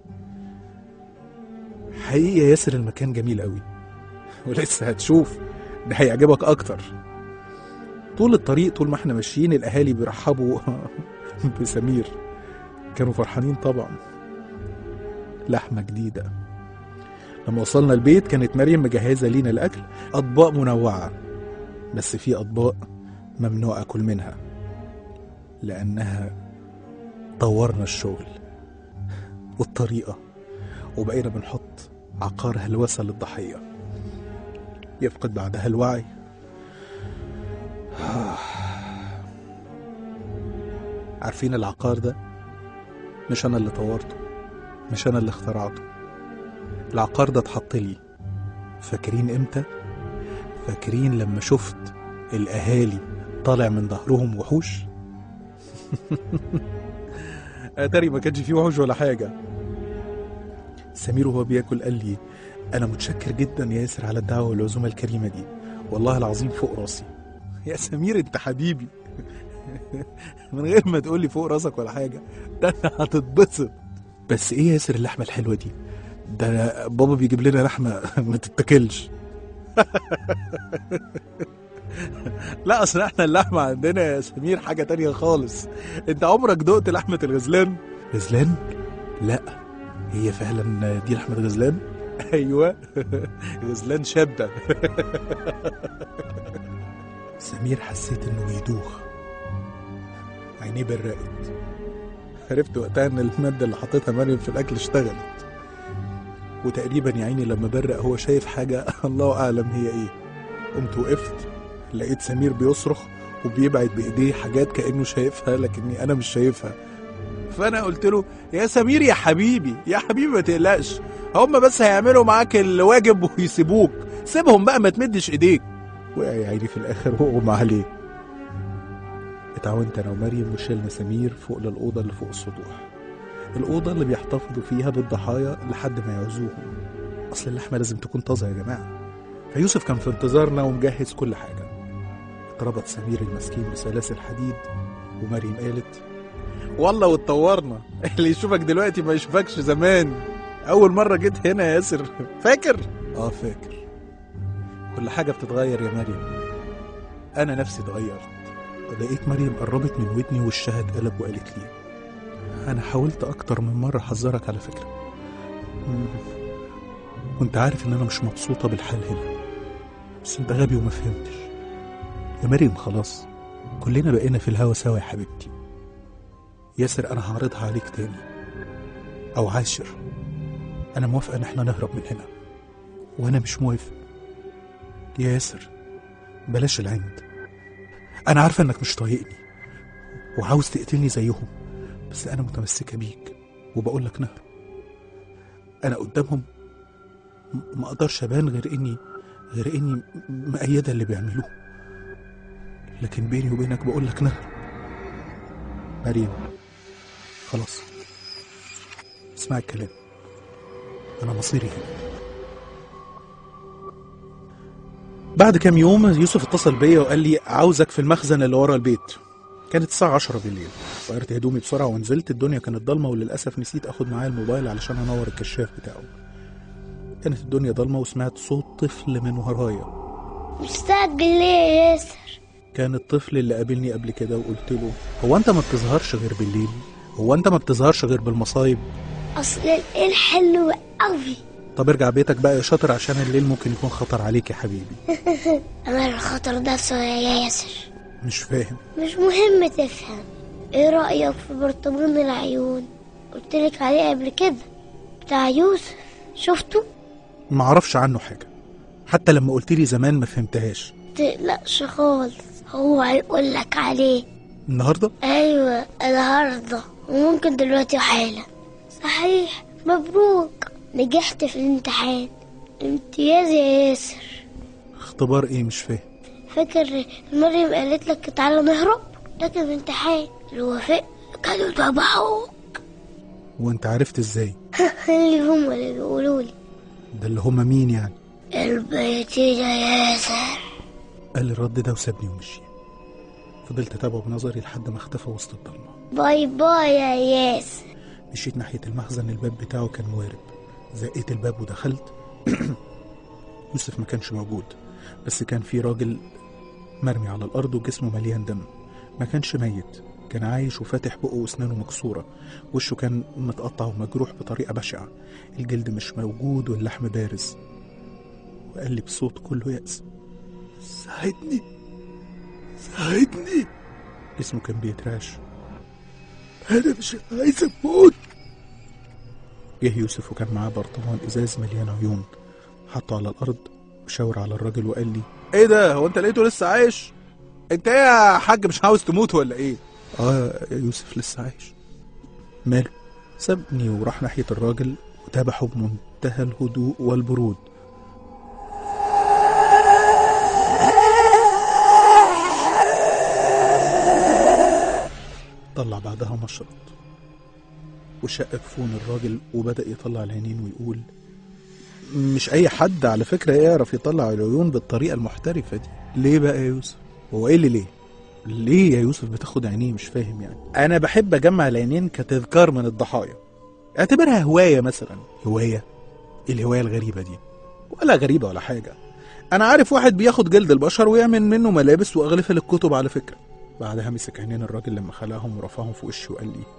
Speaker 2: حقيقي يا ياسر المكان جميل قوي، ولسه هتشوف ده هيعجبك أكتر. طول الطريق طول ما احنا ماشيين الأهالي بيرحبوا بسمير، كانوا فرحانين طبعا. لحمة جديدة. لما وصلنا البيت كانت مريم مجهزة لينا الأكل، أطباق منوعة، بس في أطباق ممنوع أكل منها لأنها طورنا الشغل والطريقة، وبقينا بنحط عقار هلوسة للضحية يفقد بعدها الوعي. عارفين العقار ده مش أنا اللي طورته، مش أنا اللي اخترعته. العقار ده اتحط لي. فاكرين امتى؟ فاكرين لما شفت الأهالي طالع من ظهرهم وحوش؟ أتاري ما كانش فيه وحوش ولا حاجة. سمير وهو بياكل قال لي أنا متشكر جدا يا ياسر على الدعوة والعزومة الكريمة دي، والله العظيم فوق راسي. يا سمير انت حبيبي. من غير ما تقول لي فوق راسك ولا حاجة، ده أنا هتتبسط. بس ايه يا ياسر اللحمة الحلوة دي؟ ده بابا بيجيب لنا لحمة ما تتاكلش. لا اصل احنا اللحمة عندنا يا سمير حاجة تانية خالص. انت عمرك دقت لحمة الغزلان؟ غزلان؟ لا هي فعلا دي لحمة غزلان؟ ايوه غزلان شابة. سمير حسيت انه بيدوخ، عينيه برقت. عرفت وقتها ان المادة اللي حطيتها مريم في الاكل اشتغلت، وتقريبا يا عيني لما برق هو شايف حاجة الله اعلم هي ايه. قمت وقفت لقيت سمير بيصرخ وبيبعد بايديه حاجات كأنه شايفها لكني انا مش شايفها. فانا قلت له يا سمير يا حبيبي يا حبيبي ما تقلقش، هم بس هيعملوا معاك الواجب ويسيبوك، سيبهم بقى ما تمدش ايديك. وقع يا عيني في الاخر واغمى عليه. اتعاونت انا ومريم وشيلنا سمير فوق للأوضة اللي فوق السطوح، الأوضة اللي بيحتفظوا فيها بالضحايا لحد ما يعزوهم. أصل اللحمة لازم تكون طازة يا جماعة. فيوسف كان في انتظارنا ومجهز كل حاجة. اتربط سمير المسكين بسلاسل حديد، ومريم قالت والله واتطورنا، اللي يشوفك دلوقتي ما يشوفكش زمان. أول مرة جيت هنا يا ياسر فاكر؟ فاكر. كل حاجة بتتغير يا مريم، أنا نفسي اتغيرت. لقيت مريم قربت من ودني وشها اتقلب وقالت لي أنا حاولت أكتر من مرة أحذرك على فكرة، وأنت عارف إن أنا مش مبسوطة بالحال هنا، بس أنت غبي وما فهمتش. يا مريم خلاص كلنا بقينا في الهوا سوا يا حبيبتي. ياسر أنا هعرضها عليك تاني أو عاشر، أنا موافقة إن احنا نهرب من هنا، وأنا مش موافق. يا ياسر بلاش العند، أنا عارفة إنك مش طايقني وعاوز تقتلني زيهم، بس أنا متمسكة بيك وبقول لك نهر. أنا قدامهم ما أقدرش أبان غير إني مؤيدة اللي بيعملوه، لكن بيني وبينك بقول لك نهر. مريم خلاص، اسمع الكلام، أنا مصيري هنا. بعد كام يوم يوسف اتصل بيا وقال لي عاوزك في المخزن اللي ورا البيت. كانت الساعة 10 بالليل. غيرت هدومي بسرعة ونزلت. الدنيا كانت ضلمة وللأسف نسيت أخد معايا الموبايل علشان أنور الكشاف بتاعه. كانت الدنيا ضلمة وسمعت صوت طفل من ورايا.
Speaker 5: مستعجل ليه يا ياسر؟
Speaker 2: كان الطفل اللي قابلني قبل كده وقلت له هو أنت ما بتظهرش غير بالليل؟ هو أنت ما بتظهرش غير بالمصايب؟
Speaker 5: أصل الليل حلو قوي.
Speaker 2: طب ارجع بيتك بقى يا شاطر عشان الليل ممكن يكون خطر عليك يا حبيبي.
Speaker 5: أنا الخطر ده يا ياسر.
Speaker 2: مش فاهم.
Speaker 5: مش مهم تفهم. ايه رأيك في برطمان العيون؟ قلتلك عليه قبل كده، بتاع يوسف، شفته؟
Speaker 2: معرفش عنه حاجة، حتى لما قلتلي زمان ما فهمتهاش.
Speaker 5: متقلقش خالص، هو هيقولك عليه
Speaker 2: النهاردة؟
Speaker 5: ايوه النهاردة، وممكن دلوقتي حالا. صحيح، مبروك، نجحت في الامتحان. امتياز يا ياسر.
Speaker 2: اختبار ايه؟ مش فاهم.
Speaker 5: فاكر مريم قالت لك تعالى نهرب؟ ده كان امتحان، لو وافقت كانوا ذبحوك.
Speaker 2: وانت عرفت ازاي؟
Speaker 5: اللي هم اللي بيقولوا لي.
Speaker 2: ده اللي هم مين يعني؟
Speaker 5: البيتين يا ياسر.
Speaker 2: قال الرد ده وسابني ومشي. فضلت اتابعه بنظري لحد ما اختفى وسط الضلمه.
Speaker 5: باي باي يا ياسر.
Speaker 2: مشيت ناحيه المخزن، الباب بتاعه كان موارب. زقيت الباب ودخلت. يوسف ما كانش موجود، بس كان في راجل مرمي على الارض وجسمه مليان دم. ما كانش ميت، كان عايش وفاتح بقه واسنانه مكسوره. وشه كان متقطع ومجروح بطريقه بشعه. الجلد مش موجود واللحم بارز. وقال لي بصوت كله يأس: ساعدني ساعدني. اسمه كان بيترعش: انا مش عايز اموت. جه يوسف وكان معاه برطمان ازاز مليان عيون، حطه على الارض وشاور على الراجل وقال لي: ايه ده؟ هو انت لقيته لسه عايش؟ انت ايه يا حاج، مش عاوز تموت ولا ايه؟ يا يوسف لسه عايش. ماله؟ سابني وراح ناحية الراجل وتابعه بمنتهى الهدوء والبرود. طلع بعدها مشرط وشق جفون الراجل وبدأ يطلع العينين ويقول: مش أي حد على فكرة يعرف يطلع العيون بالطريقة المحترفة دي. ليه بقى يا يوسف؟ هو إيه اللي ليه يا يوسف بتاخد عينيه؟ مش فاهم يعني. أنا بحب أجمع العينين كتذكار من الضحايا، اعتبرها هواية مثلا. هواية؟ إيه الهواية الغريبة دي؟ ولا غريبة ولا حاجة. أنا عارف واحد بياخد جلد البشر ويعمل منه ملابس وأغلفها للكتب على فكرة. بعدها مسك عينين الراجل لما خلعهم ورفعهم في وشي وقال لي: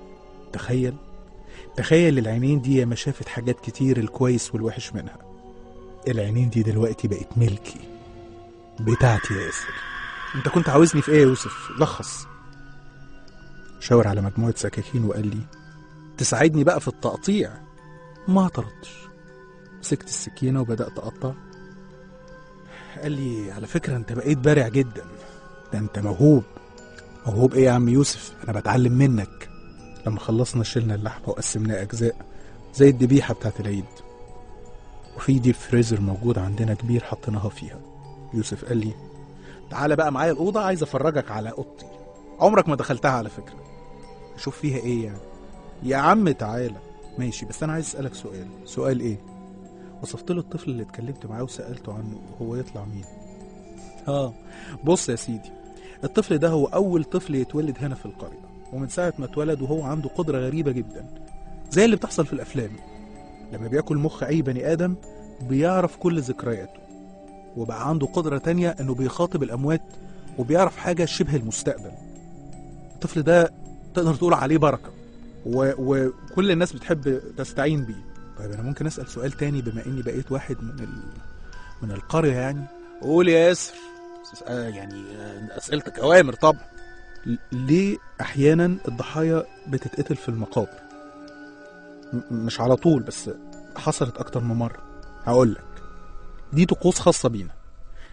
Speaker 2: تخيل العينين دي ما شافت حاجات كتير، الكويس والوحش منها. العينين دي دلوقتي بقت ملكي، بتاعتي يا ياسر. انت كنت عاوزني في ايه يا يوسف؟ لخص. شاور على مجموعة سكاكين وقال لي: تساعدني بقى في التقطيع. ما اعترضتش، مسكت السكينة وبدأت أقطع. قال لي: على فكرة انت بقيت بارع جدا، ده انت موهوب. موهوب ايه يا عم يوسف؟ انا بتعلم منك. لما خلصنا شلنا اللحمة وقسمناه أجزاء زي الذبيحة بتاعت العيد، وفي ديب فريزر موجود عندنا كبير حطيناها فيها. يوسف قال لي: تعالى بقى معايا الأوضة، عايز أفرجك على أوضتي، عمرك ما دخلتها على فكرة. أشوف فيها إيه يعني؟ يا عم تعالى. ماشي، بس أنا عايز أسألك سؤال. سؤال إيه؟ وصفت له الطفل اللي اتكلمت معاه وسألته عنه، هو يطلع مين؟ بص يا سيدي، الطفل ده هو أول طفل يتولد هنا في القرية، ومن ساعة ما اتولد وهو عنده قدرة غريبة جدا زي اللي بتحصل في الأفلام. لما بياكل مخ أي بني آدم بيعرف كل ذكرياته، وبقى عنده قدرة تانية إنه بيخاطب الأموات وبيعرف حاجة شبه المستقبل. الطفل ده تقدر تقول عليه بركة، وكل الناس بتحب تستعين بيه. طيب أنا ممكن أسأل سؤال تاني بما إني بقيت واحد من القرية يعني؟ قول يا ياسر. يعني أسئلتك أوامر طبعا. ليه أحيانا الضحايا بتتقتل في المقابر؟ مش على طول، بس حصلت أكتر من مرة. هقولك، دي طقوس خاصة بينا.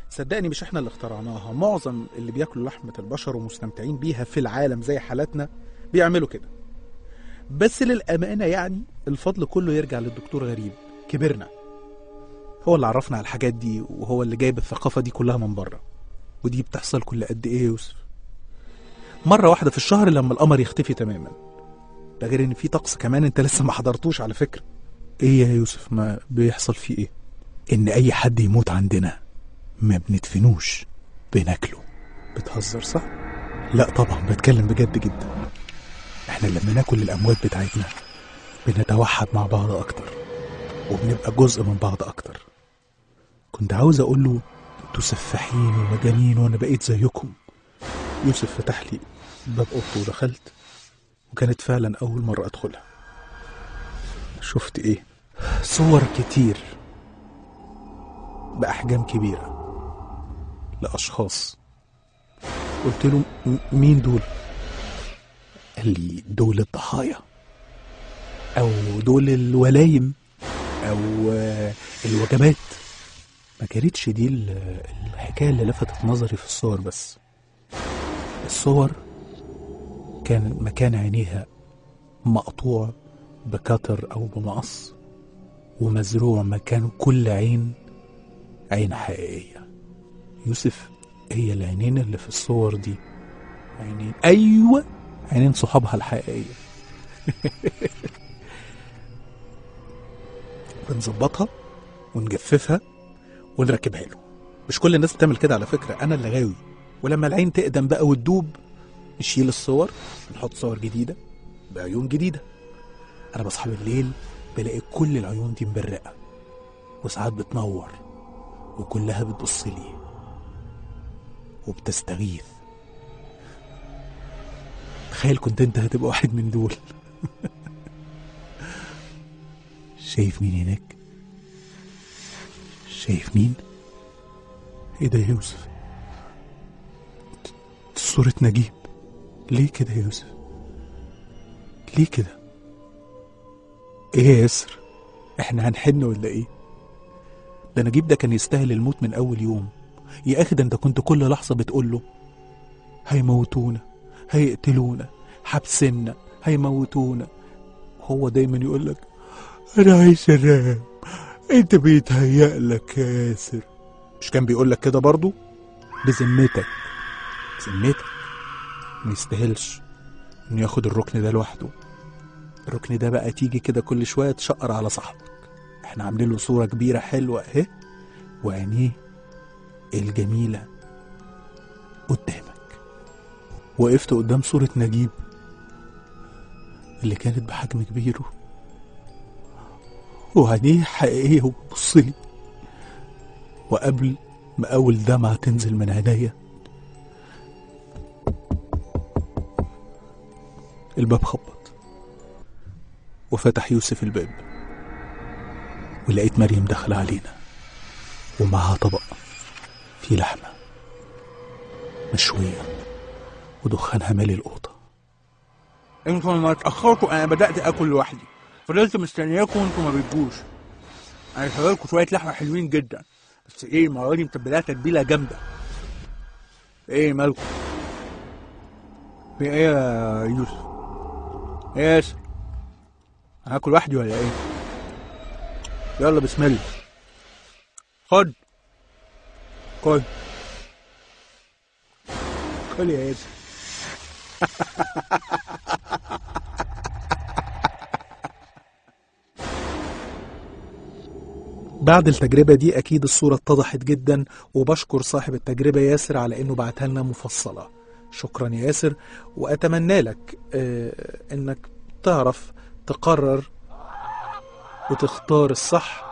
Speaker 2: صدقني مش احنا اللي اخترعناها، معظم اللي بياكلوا لحمة البشر ومستمتعين بيها في العالم زي حالاتنا بيعملوا كده. بس للأمانة يعني الفضل كله يرجع للدكتور غريب، كبرنا، هو اللي عرفنا على الحاجات دي، وهو اللي جايب الثقافة دي كلها من بره. ودي بتحصل كل قد ايه يا يوسف؟ مرة واحدة في الشهر لما القمر يختفي تماما. ده غير ان في طقس كمان انت لسه ما حضرتوش على فكرة. ايه يا يوسف ما بيحصل فيه ايه؟ ان اي حد يموت عندنا ما بندفنوش، بناكله. بتهزر صح؟ لا طبعا بتكلم بجد جدا. احنا لما ناكل الاموات بتاعتنا بنتوحد مع بعض اكتر، وبنبقى جزء من بعض اكتر. كنت عاوز اقول له انتوا سفاحين ومجانين وانا بقيت زيكم. يوسف فتح لي باب اوضته ودخلت، وكانت فعلا اول مرة ادخلها. شفت ايه؟ صور كتير بأحجام كبيرة لأشخاص. قلت له مين دول؟ قال لي دول الضحايا، أو دول الولايم، أو الوجبات. ما كانتش دي الحكاية اللي لفتت نظري في الصور بس. الصور كان مكان عينيها مقطوع بكتر أو بمقص، ومزروع مكان كل عين حقيقية. يوسف، هي العينين اللي في الصور دي عينين، أيوة عينين صحابها الحقيقية. بنظبطها ونجففها ونركبها له. مش كل الناس بتعمل كده على فكرة، أنا اللي غاوي. ولما العين تقدم بقى وتدوب نشيل الصور، نحط صور جديدة بعيون جديدة. أنا بصحى بالليل بلاقي كل العيون دي مبرقة، وساعات بتنور، وكلها بتبص لي وبتستغيث. تخيل كنت انت هتبقى واحد من دول. شايف مين هناك؟ شايف مين؟ ايه ده يا يوسف؟ صورة نجيب. ليه كده يا يوسف؟ ليه كده؟ ايه يا ياسر؟ احنا هنحن ولا ايه؟ ده نجيب ده كان يستاهل الموت من اول يوم. يا اخي ده انت كنت كل لحظة بتقول له هيموتونا، هيقتلونا، حبسنا، هيموتونا. هو دايما يقول لك انا عايز انام، انت بيتهيأ لك يا ياسر. مش كان بيقول لك كده برضو؟ بذمتك ما يستاهلش انه ياخد الركن ده لوحده. الركن ده بقى تيجي كده كل شوية تشقر على صاحبك. احنا عاملين له صورة كبيرة حلوة اهي، وعينيه الجميلة قدامك. وقفت قدام صورة نجيب اللي كانت بحجم كبير، وعينيه حقيقية وبصلي. وقبل ما أول دمعة تنزل من عينيا الباب خبط، وفتح يوسف الباب، ولقيت مريم داخلة علينا ومعها طبق فيه لحمة مشوية ودخانها مالي الأوضة.
Speaker 6: انتوا لما اتأخرتوا انا بدأت اكل لوحدي، فضلت مستنياكم وانتوا ما بتجوش. انا شغالكوا شوية لحمة حلوين جدا، بس ايه المرة دي متبلها تتبيلة جامدة. ايه مالكم؟ في ايه يا يوسف؟ ايه يا ياسر؟ هاكل لوحدي ولا ايه؟ يلا بسم الله. خد كل يا ياسر.
Speaker 2: بعد التجربة دي أكيد الصورة اتضحت جدا، وبشكر صاحب التجربة ياسر على إنه بعتها لنا مفصلة. شكرا يا ياسر، وأتمنى لك إنك تعرف تقرر وتختار الصح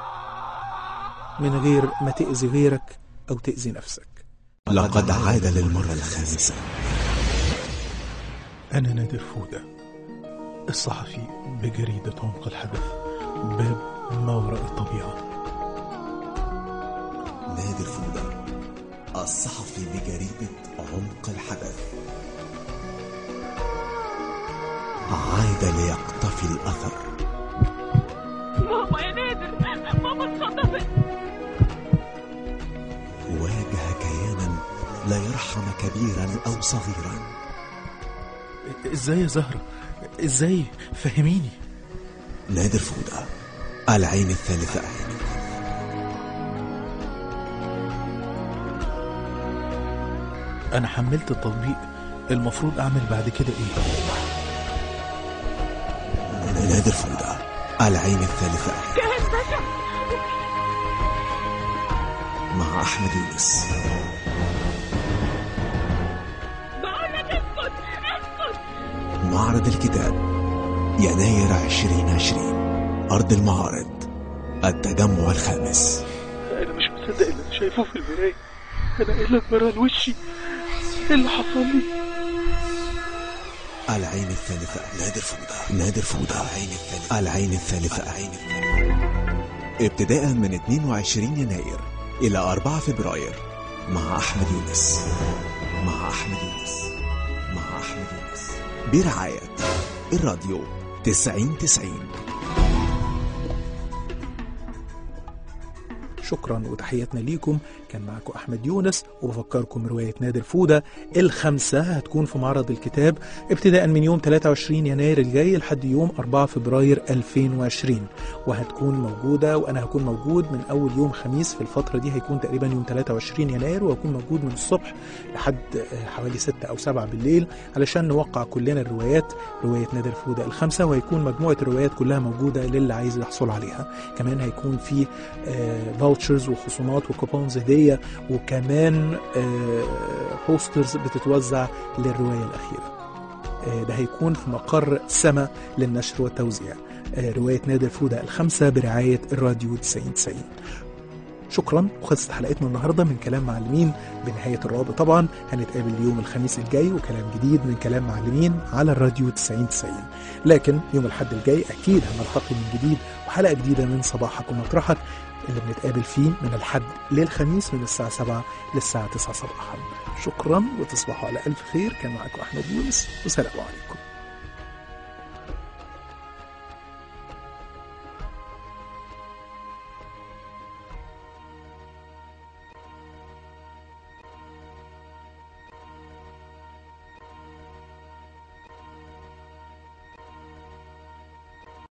Speaker 2: من غير ما تأذي غيرك أو تأذي نفسك.
Speaker 3: لقد عاد للمرة الخامسة.
Speaker 2: أنا نادر فودة، الصحفي بجريدة عمق الحدث، باب ما وراء الطبيعة.
Speaker 3: نادر فودة، الصحفي بجريدة عمق الحدث، عاد ليقتفي الأثر.
Speaker 4: ماما يا نادر، ماما اتخطفت.
Speaker 3: كبيرا أو صغيرا.
Speaker 2: ازاي يا زهرة؟ ازاي؟ فهميني.
Speaker 3: نادر فودة، العين الثالثة.
Speaker 2: انا حملت التطبيق، المفروض اعمل بعد كده ايه؟
Speaker 3: نادر فودة، العين الثالثة.
Speaker 4: جاهز باشا.
Speaker 3: مع أحمد يونس.
Speaker 4: بقول لك اسكت اسكت.
Speaker 3: معرض الكتاب يناير 2020، أرض المعارض، التجمع الخامس.
Speaker 2: انا مش مصدق اللي انا شايفه في المرايه. انا ايه اللي اتمرن وشي؟ ايه اللي حصل لي؟
Speaker 3: العين الثالثة. نادر فودة، نادر فودة، العين الثالثة، العين الثالثة، العين الثالثة. ابتداء من 22 يناير إلى 4 فبراير مع أحمد يونس. مع أحمد يونس. مع أحمد يونس برعاية الراديو 9090.
Speaker 2: شكرا وتحياتنا ليكم. كان معكم أحمد يونس، وبفكركم رواية نادر فودة الخامسة هتكون في معرض الكتاب ابتداء من يوم 23 يناير الجاي لحد يوم 4 فبراير 2020، وهتكون موجودة، وأنا هكون موجود من أول يوم خميس في الفترة دي، هيكون تقريبا يوم 23 يناير، وهكون موجود من الصبح لحد حوالي 6 أو 7 بالليل علشان نوقع كلنا الروايات، رواية نادر فودة الخامسة، وهيكون مجموعة الروايات كلها موجودة للي عايز يحصل عليها. كمان هيكون في فاوتشرز وخصومات وكوبونز هدية، وكمان بوسترز بتتوزع للرواية الأخيرة. ده هيكون في مقر سما للنشر والتوزيع، رواية نادر فودة الخامسة برعاية الراديو 9090. شكرا، وخلصت حلقتنا النهاردة من كلام معلمين بنهاية الرابط. طبعا هنتقابل يوم الخميس الجاي وكلام جديد من كلام معلمين على الراديو 9090، لكن يوم الأحد الجاي أكيد هنلتقي من جديد وحلقة جديدة من صباحك ومطرحك، اللي بنتقابل فيه من الحد للخميس من الساعة 7 للساعة 9 صباحا. شكرا وتصبحوا على ألف خير. كان معكم أحمد يونس، والسلام عليكم.